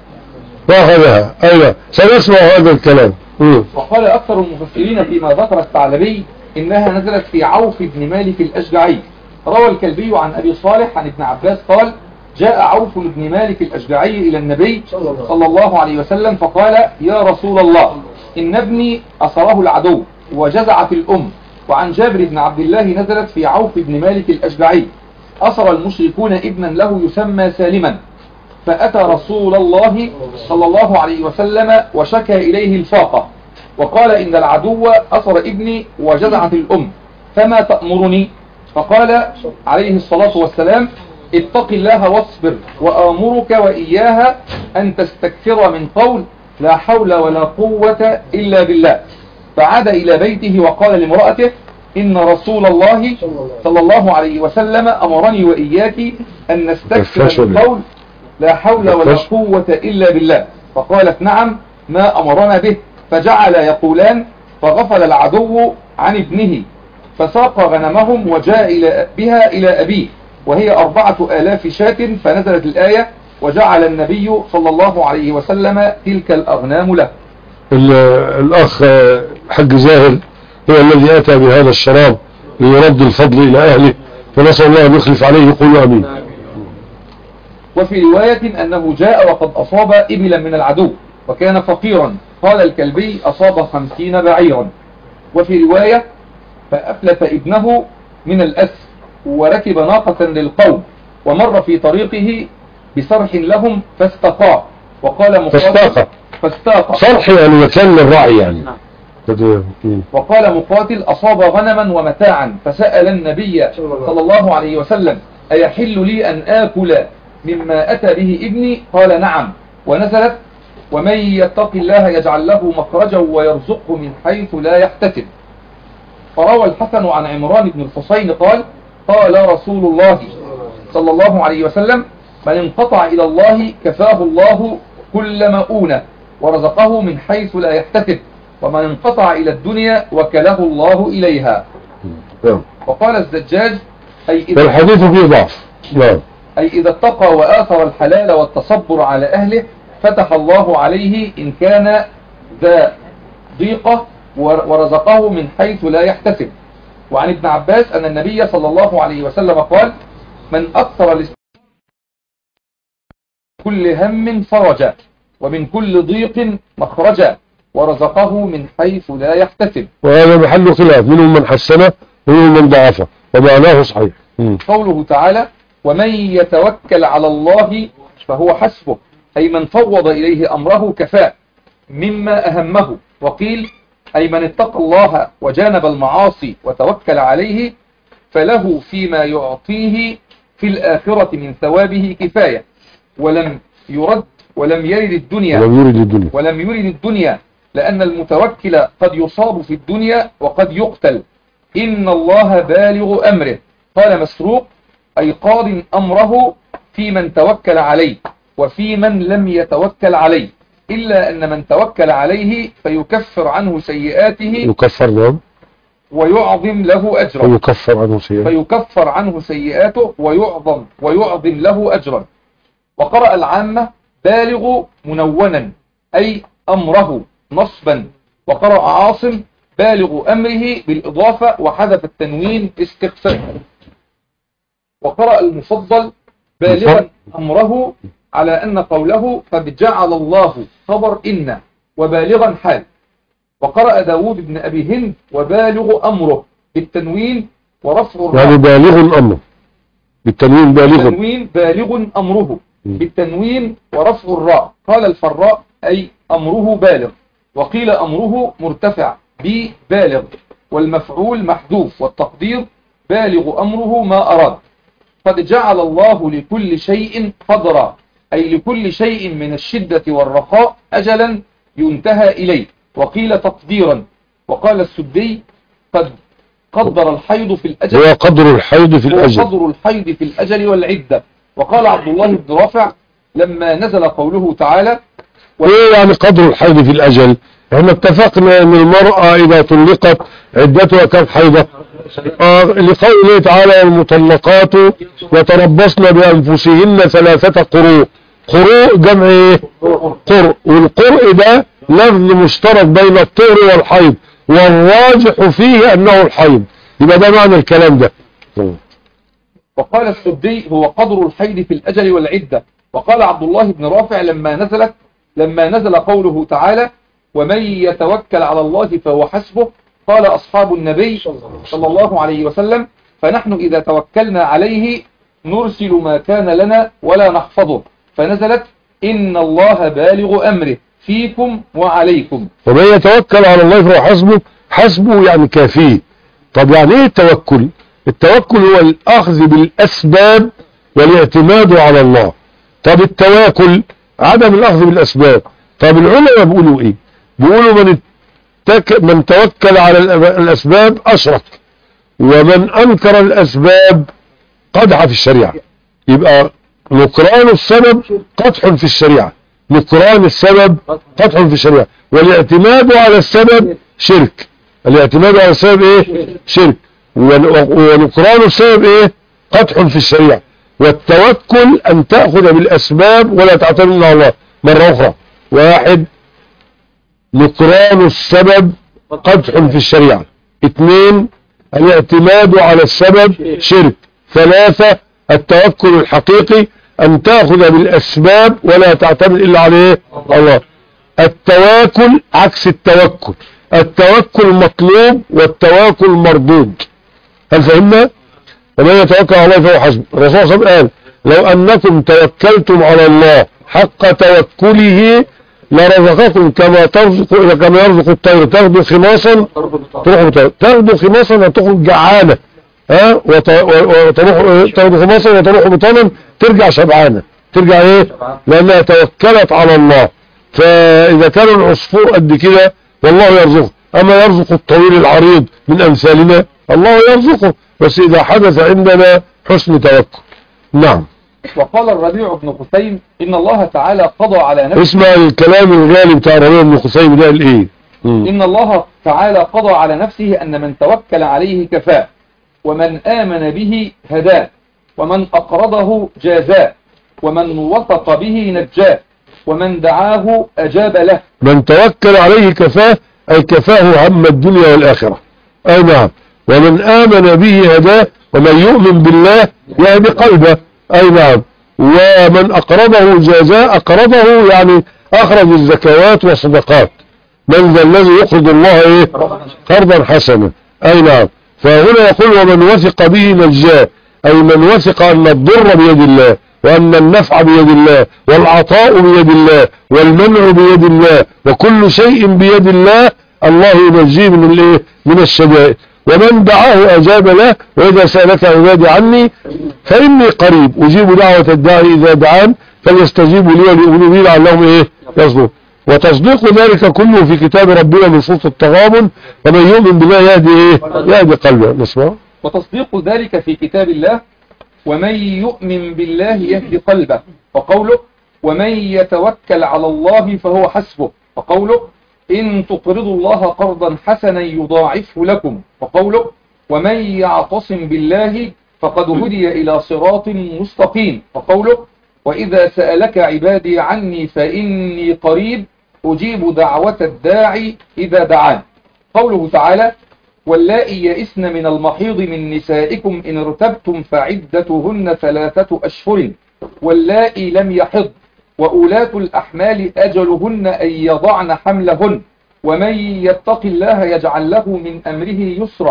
أيوة سنسمع هذا الكلام. وقال أكثر المفسرين فيما ذكر الثعلبي إنها نزلت في عوف بن مالك الأشجعي. روى الكلبي عن أبي صالح عن ابن عباس قال: جاء عوف بن مالك الأشجعي إلى النبي صلى الله عليه وسلم فقال: يا رسول الله، إن ابني أصره العدو وجزعت الأم. وعن جابر بن عبد الله نزلت في عوف بن مالك الأشجعي: أصر المشركون ابنا له يسمى سالما، فأتى رسول الله صلى الله عليه وسلم وشكى إليه الفاقة وقال: إن العدو أصر ابني وجزعت الأم، فما تأمرني؟ فقال عليه الصلاة والسلام: اتق الله واصبر، وآمرك وإياها أن تستكثر من قول لا حول ولا قوة إلا بالله. فعاد إلى بيته وقال لامرأته: إن رسول الله صلى الله عليه وسلم أمرني وإياك أن نستكثر من قول لا حول ولا قوة إلا بالله. فقالت: نعم، ما أمرنا به. فجعل يقولان: فغفل العدو عن ابنه فساق غنمهم وجاء بها إلى أبيه وهي 4000 شاة. فنزلت الآية: وجعل النبي صلى الله عليه وسلم تلك الأغنام له. الأخ حق زاهر هو الذي أتى بهذا الشراب ليرد الفضل إلى أهله، فنسأل الله أن يخلف عليه. يقول آمين. وفي رواية أنه جاء وقد أصاب إبلا من العدو وكان فقيرا. قال الكلبي: أصاب 50 بعيرا. وفي رواية: فأفلت ابنه من الأسر وركب ناقة للقوم ومر في طريقه بصرح لهم فاستقى. وقال فاستاق صرح يعني مكان للرعي يعني. وقال مقاتل: أصاب غنما ومتاعا فسأل النبي صلى الله عليه وسلم: أيحل لي أن آكل مما أتى به ابني؟ قال: نعم. ونزلت: ومن يتق الله يجعل له مخرجا ويرزقه من حيث لا يحتسب. فروى الحسن عن عمران بن الحصين قال: قال رسول الله صلى الله عليه وسلم: من انقطع إلى الله كفاه الله كل مؤونة ورزقه من حيث لا يحتسب، ومن انقطع إلى الدنيا وكله الله إليها. وقال الزجاج: الحديث فيه ضعف. أي إذا اتقى وآثر الحلال والتصبر على أهله فتح الله عليه إن كان ذا ضيقة ورزقه من حيث لا يحتسب. وعن ابن عباس أن النبي صلى الله عليه وسلم قال: من أكثر كل هم فرجا ومن كل ضيق مخرجا ورزقه من حيث لا يحتسب. وهذا محل خلاف، منهم من حسنه ومنهم من ضعفه ومعناه صحيح. قوله تعالى: ومن يتوكل على الله فهو حسبه، أي من فوض إليه أمره كفاه مما أهمه. وقيل: أي من اتقى الله وجانب المعاصي وتوكل عليه فله فيما يعطيه في الآخرة من ثوابه كفاية، ولم يرد الدنيا لأن المتوكل قد يصاب في الدنيا وقد يقتل. إن الله بالغ أمره. قال مسروق: أي قاض أمره في من توكل عليه وفي من لم يتوكل عليه، إلا أن من توكل عليه فيكفر عنه سيئاته ويعظم له أجرا. فيكفر عنه سيئاته ويعظم له أجرا. وقرأ العامة: بالغ منونا أي أمره نصبا. وقرأ عاصم: بالغ أمره بالإضافة وحذف التنوين استخفافا. وقرأ المفضل: بالغا أمره، على أن قوله قد جعل الله خبر إن وبالغا حال. وقرأ داود بن أبي هند: وبالغ أمره بالتنوين ورفع الراء. يعني بالغ أمره بالتنوين، بالغ أمره بالتنوين ورفع الراء. قال الفراء أي أمره بالغ، وقيل أمره مرتفع ببالغ، والمفعول محذوف، والتقدير بالغ أمره ما أراد. قد جعل الله لكل شيء قدرا، أي لكل شيء من الشدة والرخاء أجلا ينتهى إليه. وقيل تقديرا. وقال السدي قد قدر الحيض في الأجل، هو قدر الحيض في الأجل، قدر الحيض في الأجل والعدة. وقال عبد الله بن رافع لما نزل قوله تعالى ايه يعني قدر الحيض في الأجل؟ احنا اتفقنا ان المرأة اذا طلقت عدتها كم حيضة؟ لقوله تعالى المطلقات يتربصن بأنفسهن 3 قروء. قروء جمع ايه؟ قرء، والقرء ده لفظ مشترك بين الطهر والحيض، والراجح فيه انه الحيض، يبقى ده معنى الكلام ده. وقال السدي هو قدر الحيض في الأجل والعدة. وقال عبد الله بن رافع لما نزل قوله تعالى ومن يتوكل على الله فهو حسبه، قال أصحاب النبي صلى الله عليه وسلم فنحن إذا توكلنا عليه نرسل ما كان لنا ولا نحفظه، فنزلت إن الله بالغ أمره فيكم وعليكم. ومن يتوكل على الله فهو حسبه، حسبه يعني كافيه. طب يعني ايه التوكل؟ التوكل هو الأخذ بالأسباب والاعتماد على الله. طب التواكل عدم الأخذ بالأسباب. طب العلماء بيقولوا ايه؟ بيقولوا من توكل على الأسباب أشرك، ومن أنكر الأسباب قدح في الشريعة. يبقى نكران السبب قدح في الشريعة، نكران السبب قدح في الشريعة، والاعتماد على السبب شرك. الاعتماد على السبب ايه؟ شرك. ونكران السبب ايه؟ قدح في الشريعة. والتوكل أن تأخذ بالأسباب ولا تعتمد على الله. مرة أخرى، 1 نكران السبب قدح في الشريعة. 2 الاعتماد على السبب شرك. 3 التوكل الحقيقي أن تأخذ بالأسباب ولا تعتمد إلا عليه الله. التواكل عكس التوكل، التوكل مطلوب والتواكل مردود. هل فهمنا؟ ومن يتوكل على الله فهو حسبه. الرسول صلى الله عليه وسلم قال لو أنكم توكلتم على الله حق توكله لرزقكم كما يرزق الطير تغدو خماصا تغدو خماصا وتخرج جعانة، تغدو خماصا وتروح بطانا ترجع شبعانة، ترجع ايه؟ لأنها توكلت على الله. فإذا كان العصفور قد كده والله يرزقه، أما يرزق الطويل العريض من أمثالنا؟ الله يرزقه، بس إذا حدث عندنا حسن توكل. نعم. وقال الربيع بن خثيم إن الله تعالى قضى على نفسه. اسمع الكلام الغالي بتاع الربيع بن خثيم ده الايه؟ إن الله تعالى قضى على نفسه أن من توكل عليه كفاه، ومن آمن به هداه، ومن أقرضه جازاه، ومن وثق به نجاه، ومن دعاه أجاب له. من توكل عليه كفاه أي كفاه هم الدنيا والآخرة. أي نعم. ومن آمن به هداه، ومن يؤمن بالله يهدي قلبه. أي نعم. ومن أقرضه جازاه، أقرضه يعني أخرج الزكوات والصدقات. من ذا الذي يقرض الله إيه؟ قرضا حسنا. أي نعم. فهنا يقول ومن وثق به نجاه، أي من وثق أن الضر بيد الله، وأن النفع بيد الله، والعطاء بيد الله، والمنع بيد الله، وكل شيء بيد الله. الله ينجيه من الايه؟ من الشدائد. ومن دعاه أجاب له، وإذا سألك عبادي عني فإني قريب أجيب دعوة الداعي إذا دعان فليستجيبوا لي وليؤمنوا بي لعلهم إيه؟ يصدقون. وتصديق ذلك كله في كتاب ربنا من سورة التغابن. ومن يؤمن بالله يهدي إيه؟ يهدي قلبه. نسمع. وتصديق ذلك في كتاب الله ومن يؤمن بالله يهدي قلبه. وقوله ومن يتوكل على الله فهو حسبه. وقوله إن تقرضوا الله قرضا حسنا يضاعفه لكم. وقوله ومن يعتصم بالله فقد هدي إلى صراط مستقيم. وقوله وإذا سألك عبادي عني فإني قريب أجيب دعوة الداعي إذا دعان. قوله تعالى واللائي يئسن من المحيض من نسائكم إن ارتبتم فعدتهن 3 أشهر واللائي لم يحض وأولاة الأحمال أجلهن أن يضعن حملهن ومن يتق الله يجعل له من أمره يسرا.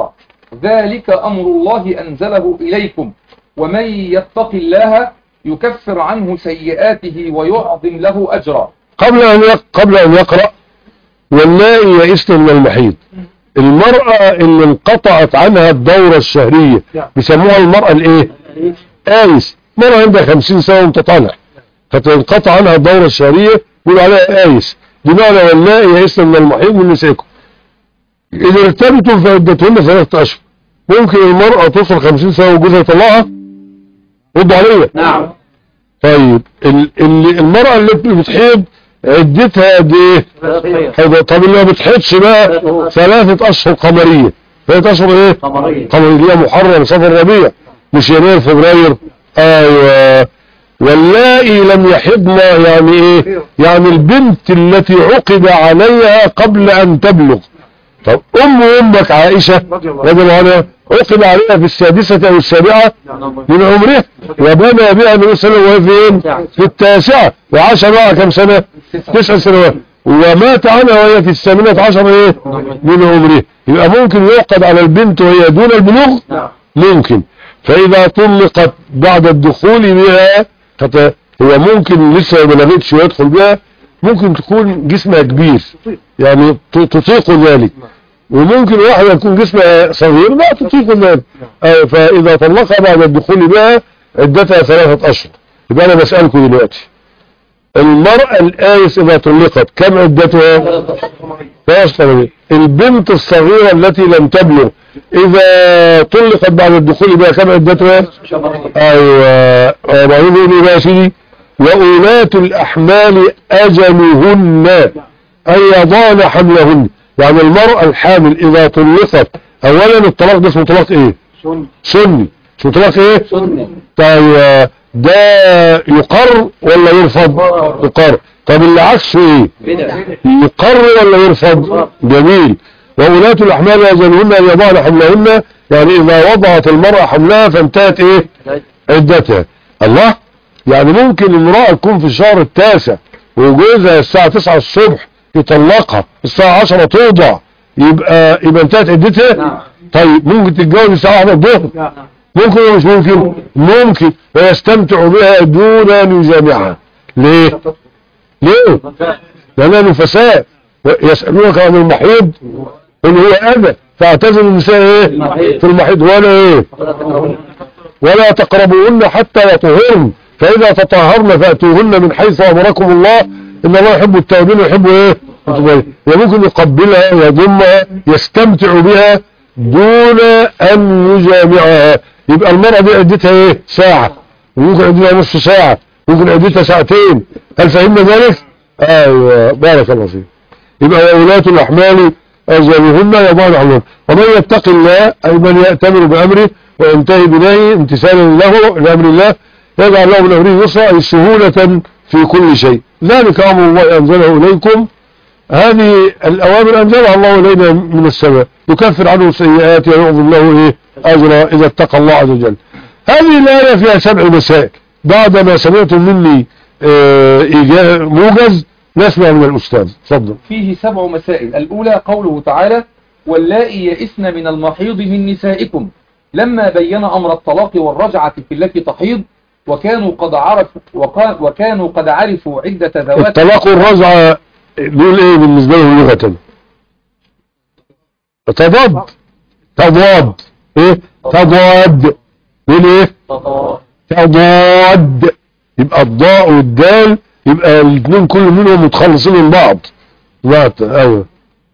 ذلك أمر الله أنزله إليكم ومن يتق الله يكفر عنه سيئاته ويعظم له أجرا. قبل أن يقرأ واللائي يئسن من المحيض، المرأة اللي انقطعت عنها الدورة الشهرية بيسموها المرأة الايه؟ آيس. مرأة عندها 50 سنة وانت طالع فتنقطع عنها الدورة الشهرية بيقولوا عليها آيس. بمعنى واللائي يئسن من المحيض من نسائكم إذا ارتبتم فعدتهن 3 أشهر. ممكن المرأة توصل 50 سنة وجوزها يطلعها؟ ردوا عليا. نعم. طيب المرأة اللي بتحيض عدتها قد ايه؟ طب اللي ما بتحيضش بقى 3 أشهر قمرية. 3 أشهر ايه؟ قمرية. محرم صفر ربيع مش يناير فبراير. ايوه. واللائي لم يحضن يعني ايه؟ يعني البنت التي عقد عليها قبل ان تبلغ. طب امك عائشة رضي الله عنها عقد عليها في 6 أو 7 من عمرها وبنى بها النبي صلى الله عليه وسلم في 9 وعاش معها كم سنة؟ 9 سنوات ومات عنها وهي في 18 ايه؟ من عمره. يبقى ممكن يعقد على البنت وهي دون البلوغ؟ ممكن. فإذا طلقت بعد الدخول بها هو ممكن لسه ما بلغتش ويدخل بها، ممكن تكون جسمها كبير يعني تطيق ذلك، وممكن واحدة يكون جسمها صغير لا تطيق ذلك. فإذا طلقها بعد الدخول بها عدتها 3 أشهر. يبقى أنا بسألكم دلوقتي المرأة الآيس إذا طلقت كم عدتها؟ 3 أشهر. البنت الصغيرة التي لم تبلغ إذا طلقت بعد الدخول بها كم عدتها؟ أيوة. بعدين يقول يا سيدي وأولاة الأحمال أجلهن أن يضعن حملهن. يعني المرأة الحامل إذا طلقت، أولا الطلاق ده اسمه طلاق إيه؟ سني. اسمه طلاق إيه؟ سني. طيب ده يقر ولا يرفض؟ يقر. طب اللي عكسه إيه؟ يقر ولا يرفض؟ جميل. وأولاة الأحمال أجلهن أن يضعن حملهن، يعني إذا وضعت المرأة حملها فانتهت إيه؟ عدتها. الله. يعني ممكن المرأة تكون في الشهر 9 وجوزها الساعة 9 الصبح يطلقها الساعة 10 توضع يبقى انتهت عدتها. طيب ممكن تتجوز الساعة 1 الظهر؟ ممكن ولا مش ممكن؟ ممكن. ويستمتع بها دون ان يجامعها. ليه؟ لأنها نفساء. يسألونك عن المحيض قل هو أذى فاعتزلوا النساء ايه؟ في المحيض ولا ايه؟ ولا تقربوهن حتى يطهرن فإذا تطهرن فأتوهن من حيث أمركم الله إن الله يحب التوابين ويحب ايه؟ يعني ممكن يقبلها يضمها يستمتع بها دون أن يجامعها. يبقى المرأة دي عدتها ايه؟ ساعة، وممكن عدتها نصف ساعة، ممكن عدتها 2 ساعتين. هل فهمنا ذلك؟ ايوه بارك الله فيك. يبقى وولاة الأحمال أجلهن يضعن حملهن ومن يتق الله أي من يأتمر بأمره وينتهي بنهيه امتثالا له لأمر الله يجعل له من أمره يسرا أي سهولة في كل شيء. ذلك أمر الله أنزله إليكم. هذه الأوامر أنزلها الله إلينا من السماء يكفر عنه سيئات ويعظم له إيه؟ أجرا إذا اتقى الله عز وجل. هذه الآية فيها 7 مسائل. بعدما سمعتم مني موجز نسمع من الأستاذ. تفضل. فيه 7 مسائل. الأولى قوله تعالى واللائي يئسن من المحيض من نسائكم لما بين أمر الطلاق والرجعة في التي تحيض وكانوا قد عرفوا عدة ذوات. الطلاق والرجعة دول ايه بالنسبة لهم لغة؟ تضاد ايه؟ تضاد دول ايه؟ تضاد. يبقى الضاء والدال يبقى الاثنين كل منهم متخلصين من بعض. ايوه.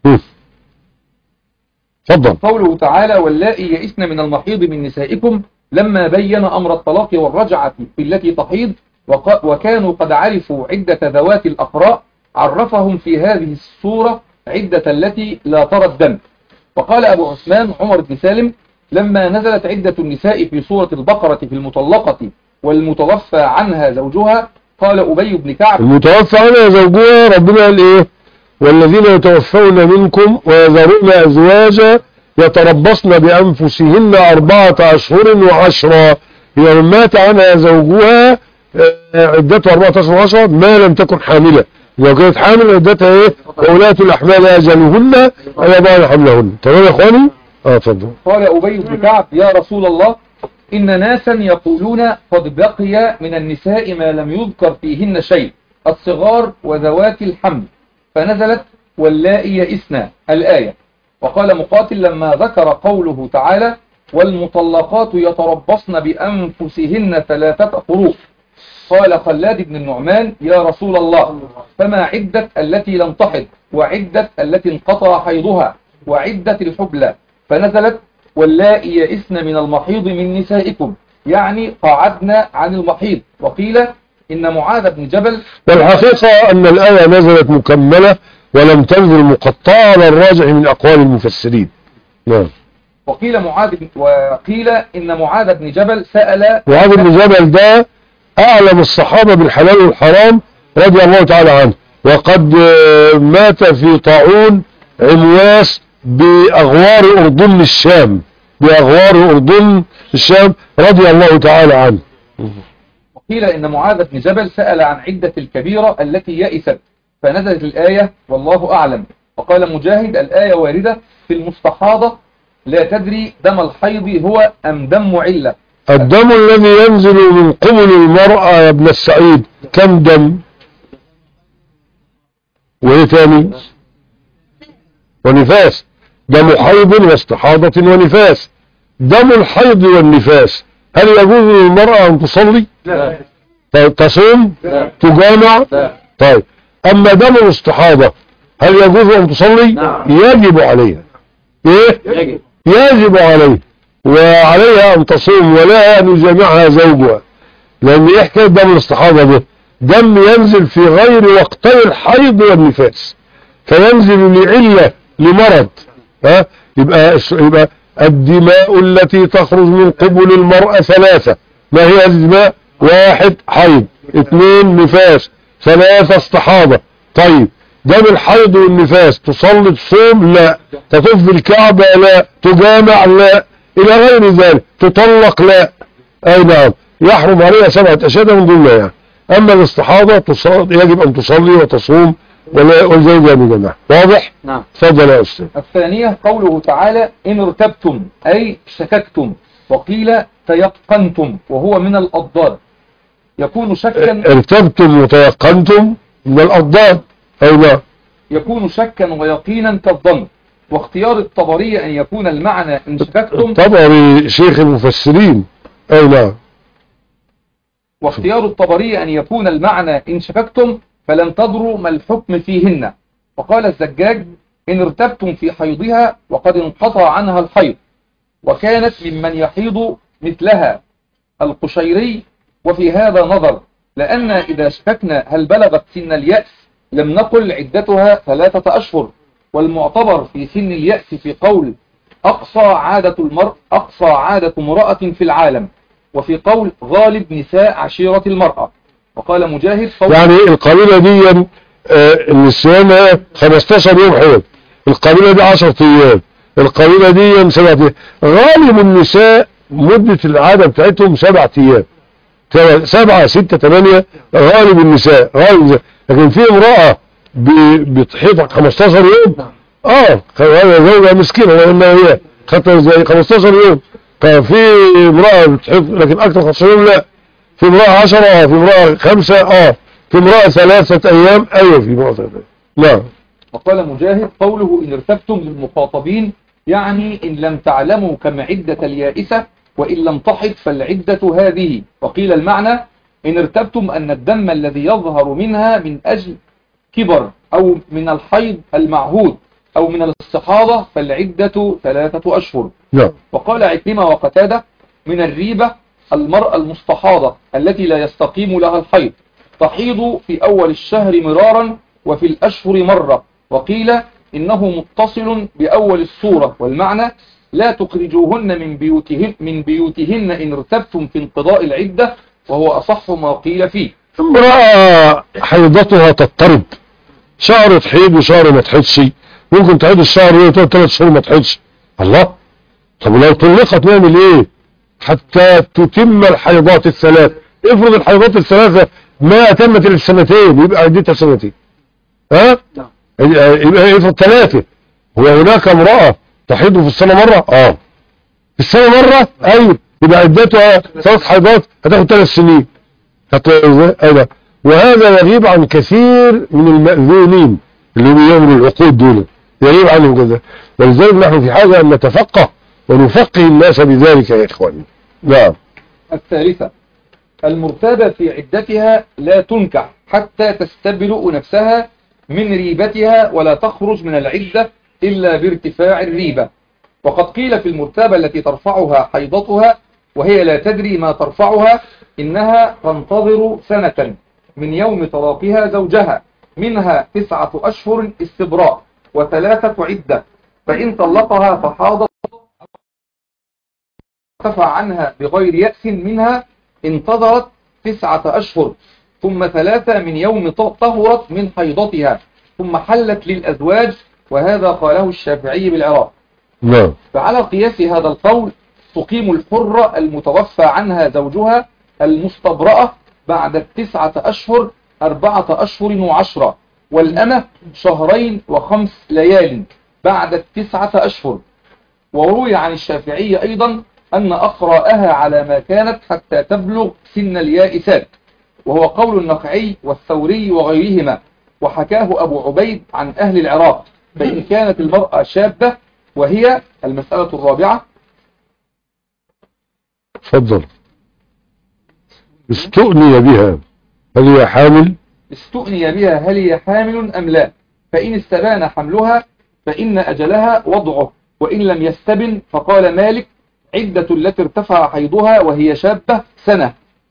تفضل. قوله تعالى واللائي يئسن من المحيض من نسائكم لما بين أمر الطلاق والرجعة في التي تحيض وكانوا قد عرفوا عدة ذوات الأقراء عرفهم في هذه الصورة عدة التي لا ترى الدم. وقال أبو عثمان عمر بن سالم لما نزلت عدة النساء في سورة البقرة في المطلقة والمتوفى عنها زوجها قال أبي بن كعب المتوفى عنها زوجها ربنا قال إيه؟ والذين يتوفون منكم ويذرون أزواجا يتربصن بأنفسهن 4 أشهر و10. إذا مات عنها زوجها عدتها 4 أشهر و10 ما لم تكن حاملة. لو كانت حامل عدتها ايه؟ وولاة الأحمال أجلهن أن يضعن حملهن. تمام يا اخواني؟ اتفضل. قال أبي بن كعب يا رسول الله إن ناسا يقولون قد بقي من النساء ما لم يذكر فيهن شيء الصغار وذوات الحمل فنزلت واللائي يئسن الآية. وقال مقاتل لما ذكر قوله تعالى والمطلقات يتربصن بأنفسهن 3 قروء قال خلاد بن النعمان يا رسول الله فما عدة التي لم تحض وعدة التي انقطع حيضها وعدة الحبلى فنزلت واللائي يئسن من المحيض من نسائكم يعني قعدنا عن المحيض. وقيل إن معاذ بن جبل والحقيقة أن الآية نزلت مكملة ولم تنزل مقطعة على الراجح من أقوال المفسرين. نعم. وقيل إن معاذ بن جبل سأل معاذ بن جبل ده أعلم الصحابة بالحلال والحرام رضي الله تعالى عنه، وقد مات في طاعون عمواس بأغوار أردن الشام رضي الله تعالى عنه. وقيل إن معاذ بن جبل سأل عن عدة الكبيرة التي يئست فنزلت الآية والله أعلم. وقال مجاهد الآية واردة في المستحاضة لا تدري دم الحيض هو أم دم علة. الدم الذي ينزل من قبل المرأة يا ابن السعيد كم دم؟ وايه تاني؟ ونفاس. دم حيض واستحاضة ونفاس. دم الحيض والنفاس هل يجوز للمرأة ان تصلي؟ لا. تصوم؟ لا. تجامع؟ لا. طيب اما دم الاستحاضة هل يجوز ان تصلي؟ نعم. يجب عليها. ايه؟ يجب عليها وعليها ان تصوم ولا ان يجامعها زوجها، لان يحكي دم الاستحاضة ده دم ينزل في غير وقتي الحيض والنفاس، فينزل لعلة لمرض. يبقى الدماء التي تخرج من قبل المرأة 3. ما هي الدماء؟ 1 حيض، 2 نفاس، 3 استحاضة. طيب دم الحيض والنفاس تصلي تصوم؟ لا. تطوف بالكعبة؟ لا. تجامع؟ لا. الى غير ذلك. تطلق؟ لا. اي نعم، يحرم عليها 7 أشهر من دون يعني. اما الاستحاضة يجب ان تصلي وتصوم والزوجة بجماعة. واضح؟ نعم. تفضل يا أستاذ. الثانية قوله تعالى إن ارتبتم أي شككتم. وقيل تيقنتم وهو من الأضداد يكون شكا. ارتبتم وتيقنتم من الأضداد. أي نعم. يكون شكا ويقينا كالظن. واختيار الطبري أن يكون المعنى إن شككتم. الطبري شيخ المفسرين. أي نعم. واختيار الطبري أن يكون المعنى إن شككتم فلم تدروا ما الحكم فيهن. وقال الزجاج إن ارتبتم في حيضها وقد انقطع عنها الحيض وكانت ممن يحيض مثلها القشيري. وفي هذا نظر، لأن إذا شككنا هل بلغت سن اليأس لم نقل عدتها 3 أشهر، والمعتبر في سن اليأس في قول أقصى عادة امرأة في العالم، وفي قول غالب نساء عشيرة المرأة. وقال مجاهد يعني القبيلة دي النسوان 15 يوم حيض، القبيلة دي 10 أيام، القبيلة دي 7 أيام. غالب النساء مدة العادة بتاعتهم 7 أيام، 7 6 8 غالب النساء. لكن في امرأة بتحيض 15 يوم زوجها مسكينة لأن هي خدت زي 15 يوم. ففي امرأة بتحيض لكن أكثر 15 يوم لا. في امرأة 10 في امرأة 5 في امرأة 3 أيام. أيوة في امرأة 3 أيام. نعم. وقال مجاهد قوله إن ارتبتم للمخاطبين يعني إن لم تعلموا كم عدة اليائسة وإن لم تحض فالعدة هذه. وقيل المعنى إن ارتبتم أن الدم الذي يظهر منها من أجل كبر أو من الحيض المعهود أو من الاستحاضة فالعدة 3 أشهر. نعم. وقال عكرمة وقتادة من الريبة المرأة المستحاضة التي لا يستقيم لها الحيض تحيض في أول الشهر مرارا وفي الأشهر مرة. وقيل إنه متصل بأول السورة، والمعنى لا تخرجوهن من بيوتهن إن ارتبتم في انقضاء العدة، وهو أصح ما قيل فيه. امرأة حيضتها تضطرب، شهر تحيض وشهر ما تحيضش، ممكن تحيض الشهر وتقعد 3 شهور ما تحيضش. الله، طب لو طلقت نعمل ايه حتى تتم الحيضات ال3؟ افرض الحيضات ال3 ما تمت ال2 سنتين يبقى عدتها 2 سنين. يبقى افرض 3. وهناك امرأة تحيض في السنة مرة في السنة مرة ايوه، يبقى عدتها 3 حيضات هتاخد 3 سنين. ايوه، وهذا يغيب عن كثير من المأذونين اللي هم يعملوا العقود دول، يغيب عنهم كذا. ولذلك نحن في حاجة ان نتفقه ونفقه الناس بذلك يا اخواني. نعم. الثالثة، المرتبة في عدتها لا تنكح حتى تستبرئ نفسها من ريبتها، ولا تخرج من العدة إلا بارتفاع الريبة. وقد قيل في المرتبة التي ترفعها حيضتها وهي لا تدري ما ترفعها إنها تنتظر سنة من يوم طلاقها زوجها، منها 9 أشهر استبراء و3 عدة، فإن طلقها فحاضت ارتفع عنها بغير يأس منها انتظرت 9 أشهر ثم 3 من يوم طهرت من حيضتها ثم حلت للأزواج، وهذا قاله الشافعي بالعراق. نعم. فعلى قياس هذا القول تقيم الحرة المتوفى عنها زوجها المستبرأة بعد 9 أشهر 4 أشهر و10، والأمة 2 و5 ليال بعد 9 أشهر. وروي عن الشافعي أيضا أن أقرأها على ما كانت حتى تبلغ سن اليائسات، وهو قول النخعي والثوري وغيرهما، وحكاه أبو عبيد عن أهل العراق. فإن كانت المرأة شابة، وهي المسألة الرابعة. تفضل. استؤني بها هل هي حامل؟ استؤني بها هل هي حامل أم لا، فإن استبان حملها فإن أجلها وضعه، وإن لم يستبن فقال مالك عدة التي ارتفع حيضها وهي شابة سنة.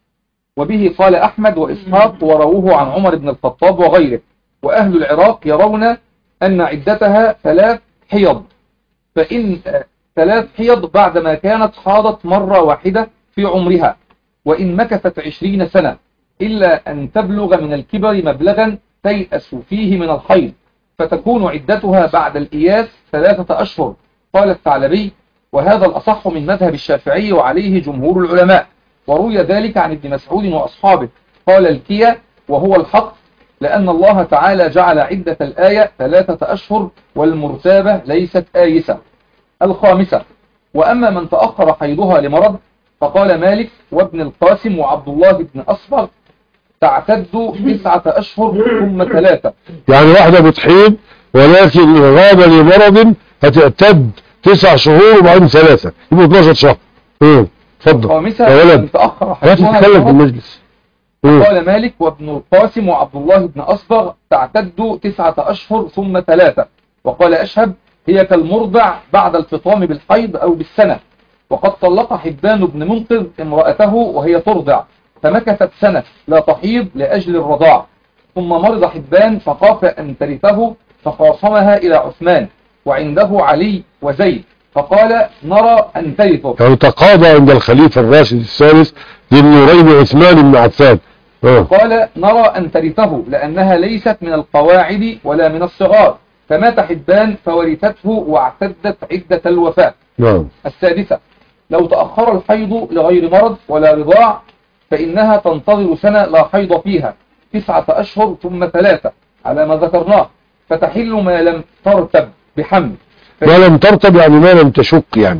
وبه قال أحمد وإسحاق ورووه عن عمر بن الخطاب وغيره. وأهل العراق يرون أن عدتها 3 حيض، فإن 3 حيض بعدما كانت حاضت مرة واحدة في عمرها، وإن مكثت 20 سنة إلا أن تبلغ من الكبر مبلغا تيأس فيه من الحيض، فتكون عدتها بعد الإياس 3 أشهر. قال الثعلبي وهذا الأصح من مذهب الشافعي وعليه جمهور العلماء، وروي ذلك عن ابن مسعود وأصحابه. قال الكيا وهو الحق، لأن الله تعالى جعل عدة الآية 3 أشهر والمرتابة ليست آيسة. الخامسة، وأما من تأخر حيضها لمرض فقال مالك وابن القاسم وعبد الله بن أصبغ تعتد 9 أشهر ثم 3. يعني واحدة بتحيض ولكن غاب لمرض هتعتد 9 شهور وبعدين 3 يبقوا 12 شهر. اتفضل. الخامسة، من تأخر حيضها لمرض المجلس. قال مالك وابن القاسم وعبد الله بن أصبغ تعتد 9 أشهر ثم 3. وقال أشهب هي كالمرضع بعد الفطام بالحيض أو بالسنة. وقد طلق حبان بن منقذ امرأته وهي ترضع، فمكثت سنة لا تحيض لأجل الرضاع، ثم مرض حبان فخاف أن ترثه فخاصمها إلى عثمان، وعنده علي وزيد، فقال نرى أن ترثه. يعني تقاضى عند الخليفة الراشد الثالث للنورين عثمان بن عفان. قال نرى أن ترثه لأنها ليست من القواعد ولا من الصغار، فمات حبان فورثته واعتدت عدة الوفاة. السادسة، لو تأخر الحيض لغير مرض ولا رضاع فإنها تنتظر سنة لا حيض فيها 9 أشهر ثم 3 على ما ذكرناه، فتحل ما لم ترتب بحمل. ما لم ترتب يعني ما لم تشك يعني.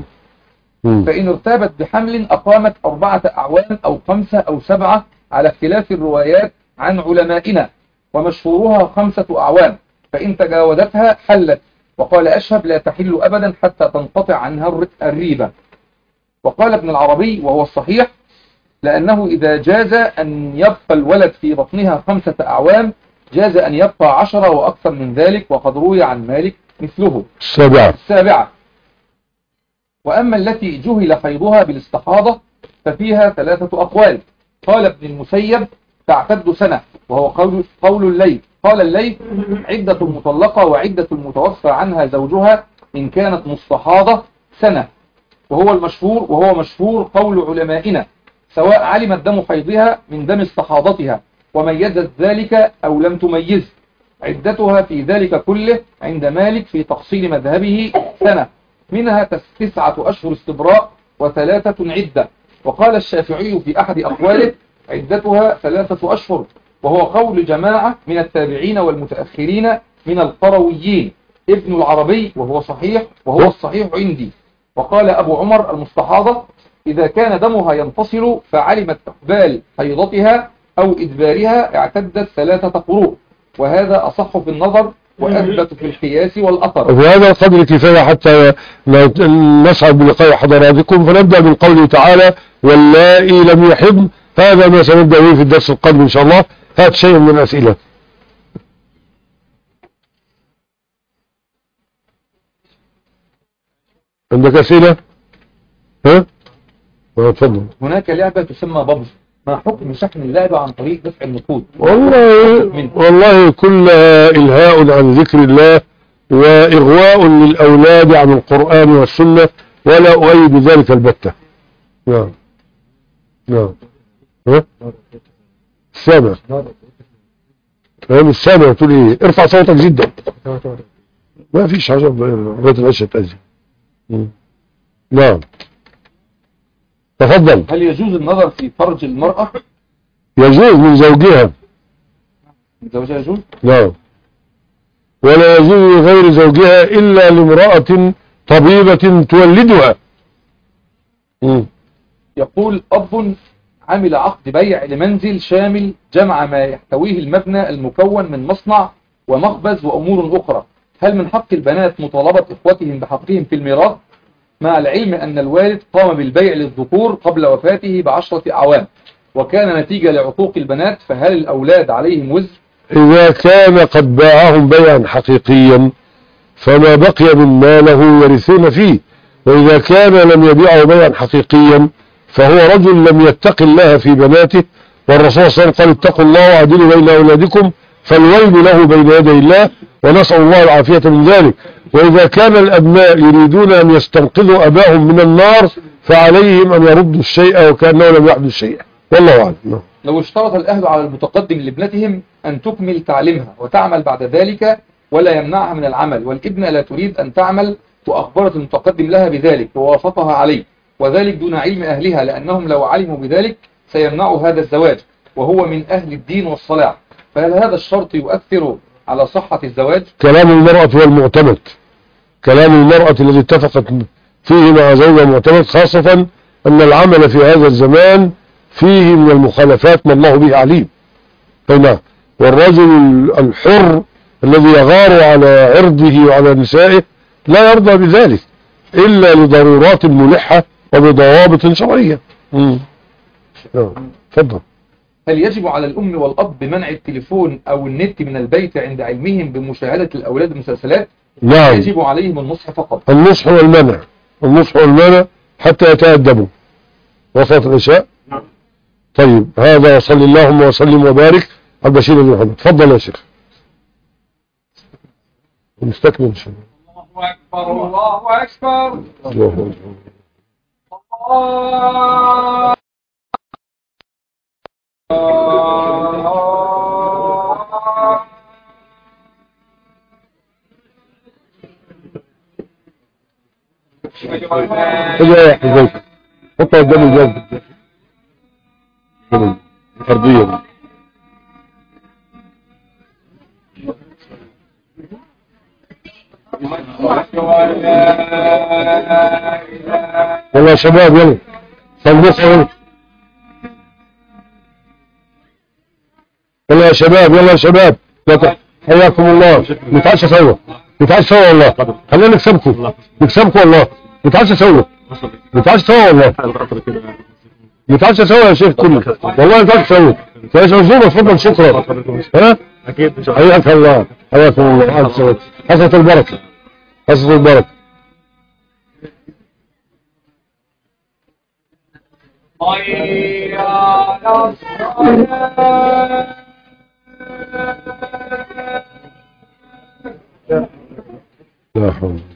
فإن ارتابت بحمل أقامت 4 أعوام أو 5 أو 7 على اختلاف الروايات عن علمائنا، ومشهورها 5 أعوام، فإن تجاوزتها حلت. وقال أشهب لا تحل أبدا حتى تنقطع عنها الريبة. وقال ابن العربي وهو الصحيح لأنه إذا جاز أن يبقى الولد في بطنها 5 أعوام جاز أن يبقى 10 وأكثر من ذلك، وقد روي عن مالك مثله. السابعة، وأما التي جهل حيضها بالاستحاضة ففيها 3 أقوال. قال ابن المسيب تعتد سنة، وهو قول الليث. قال الليث عدة المطلقة وعدة المتوفى عنها زوجها إن كانت مستحاضة سنة، وهو مشهور قول علمائنا، سواء علم الدم حيضها من دم استحاضتها وميزت ذلك أو لم تميز. عدتها في ذلك كله عند مالك في تفصيل مذهبه سنة، منها 9 أشهر استبراء و3 عدة. وقال الشافعي في أحد أقواله عدتها 3 أشهر، وهو قول جماعة من التابعين والمتأخرين من القرويين، ابن العربي وهو الصحيح عندي. وقال أبو عمر المستحاضة إذا كان دمها ينفصل فعلمت إقبال حيضتها أو إدبارها اعتدت 3 قروء، وهذا أصح في النظر وأثبت في القياس والأثر. وهذا القدر كفاية حتى نسعد بلقاء حضراتكم، فنبدأ من قوله تعالى واللائي لم يحضن. هذا ما سنبدأ به في الدرس القادم إن شاء الله. هات شيء من الأسئلة. عندك أسئلة؟ ها؟ تفضل. هناك لعبة تسمى بابجي، ما حكم شحن اللعبة عن طريق دفع النقود؟ والله كلها إلهاء عن ذكر الله وإغواء للأولاد عن القرآن والسنة، ولا أؤيد ذلك البتة. نعم نعم. ها؟ السامع السامع تقول ايه؟ ارفع صوتك جدا. ما فيش حاجة لغاية العشاء تأذي. نعم تفضل. هل يجوز النظر في فرج المرأة؟ يجوز من زوجها. من زوجها يجوز؟ نعم. ولا يجوز لغير زوجها إلا لامرأة طبيبة تولدها. يقول أب عمل عقد بيع لمنزل شامل جمع ما يحتويه المبنى المكون من مصنع ومخبز وأمور أخرى، هل من حق البنات مطالبة إخوتهم بحقهم في الميراث، مع العلم أن الوالد قام بالبيع للذكور قبل وفاته ب10 أعوام وكان نتيجة لعقوق البنات، فهل الأولاد عليهم وزر؟ إذا كان قد باعهم بيعا حقيقيا فما بقي من ماله يرثون فيه، وإذا كان لم يبيعه بيعا حقيقيا فهو رجل لم يتق الله في بناته، والرسول صلى الله عليه وسلم قال اتقوا الله وعدلوا بين أولادكم فالويل له بين يدي الله، ونسأل الله العافية من ذلك. وإذا كان الأبناء يريدون أن يستنقذوا أباهم من النار فعليهم أن يردوا الشيء وكأنه لم يحدث شيئا، والله أعلم. لو اشترط الأهل على المتقدم لابنتهم أن تكمل تعليمها وتعمل بعد ذلك ولا يمنعها من العمل، والابنة لا تريد أن تعمل وأخبرت المتقدم لها بذلك ووافقها عليه، وذلك دون علم أهلها لأنهم لو علموا بذلك سيمنعوا هذا الزواج وهو من أهل الدين والصلاح، فهل هذا الشرط يؤثر على صحة الزواج؟ كلام المرأة هو المعتمد، كلام المرأة الذي اتفقت فيه مع زوجها معتمد، خاصة أن العمل في هذا الزمان فيه من المخالفات ما الله به عليم. هنا والرجل الحر الذي يغار على عرضه وعلى نسائه لا يرضى بذلك إلا لضرورات ملحة وبضوابط شرعية. تفضل. هل يجب على الأم والأب بمنع التليفون أو النت من البيت عند علمهم بمشاهدة الأولاد المسلسلات؟ نعم. يجب عليهم النصح فقط. النصح والمنع، النصح والمنع حتى يتأدبوا. وصلت العشاء؟ نعم. طيب هذا وصلى اللهم وسلم وبارك على بشير بن محمد. تفضل يا شيخ. نستكمل ان شاء الله. الله أكبر الله أكبر الله أكبر. خذها يا حبيبي حطها قدام الجنب الأرضية. يلا يا شباب يلا صلوا. يلا يا شباب يلا يا شباب حياكم الله. نتعشى سوا نتعشى سوا والله. خلينا نكسبكم والله. نتعشى سوا والله. نتعشى سوا يا شيخ كله والله. نتعشى سوا يا شيخ. تفضل شكرا. ها اكيد حياك الله حياكم الله. حسنة البركة حسنة البركة. لا حول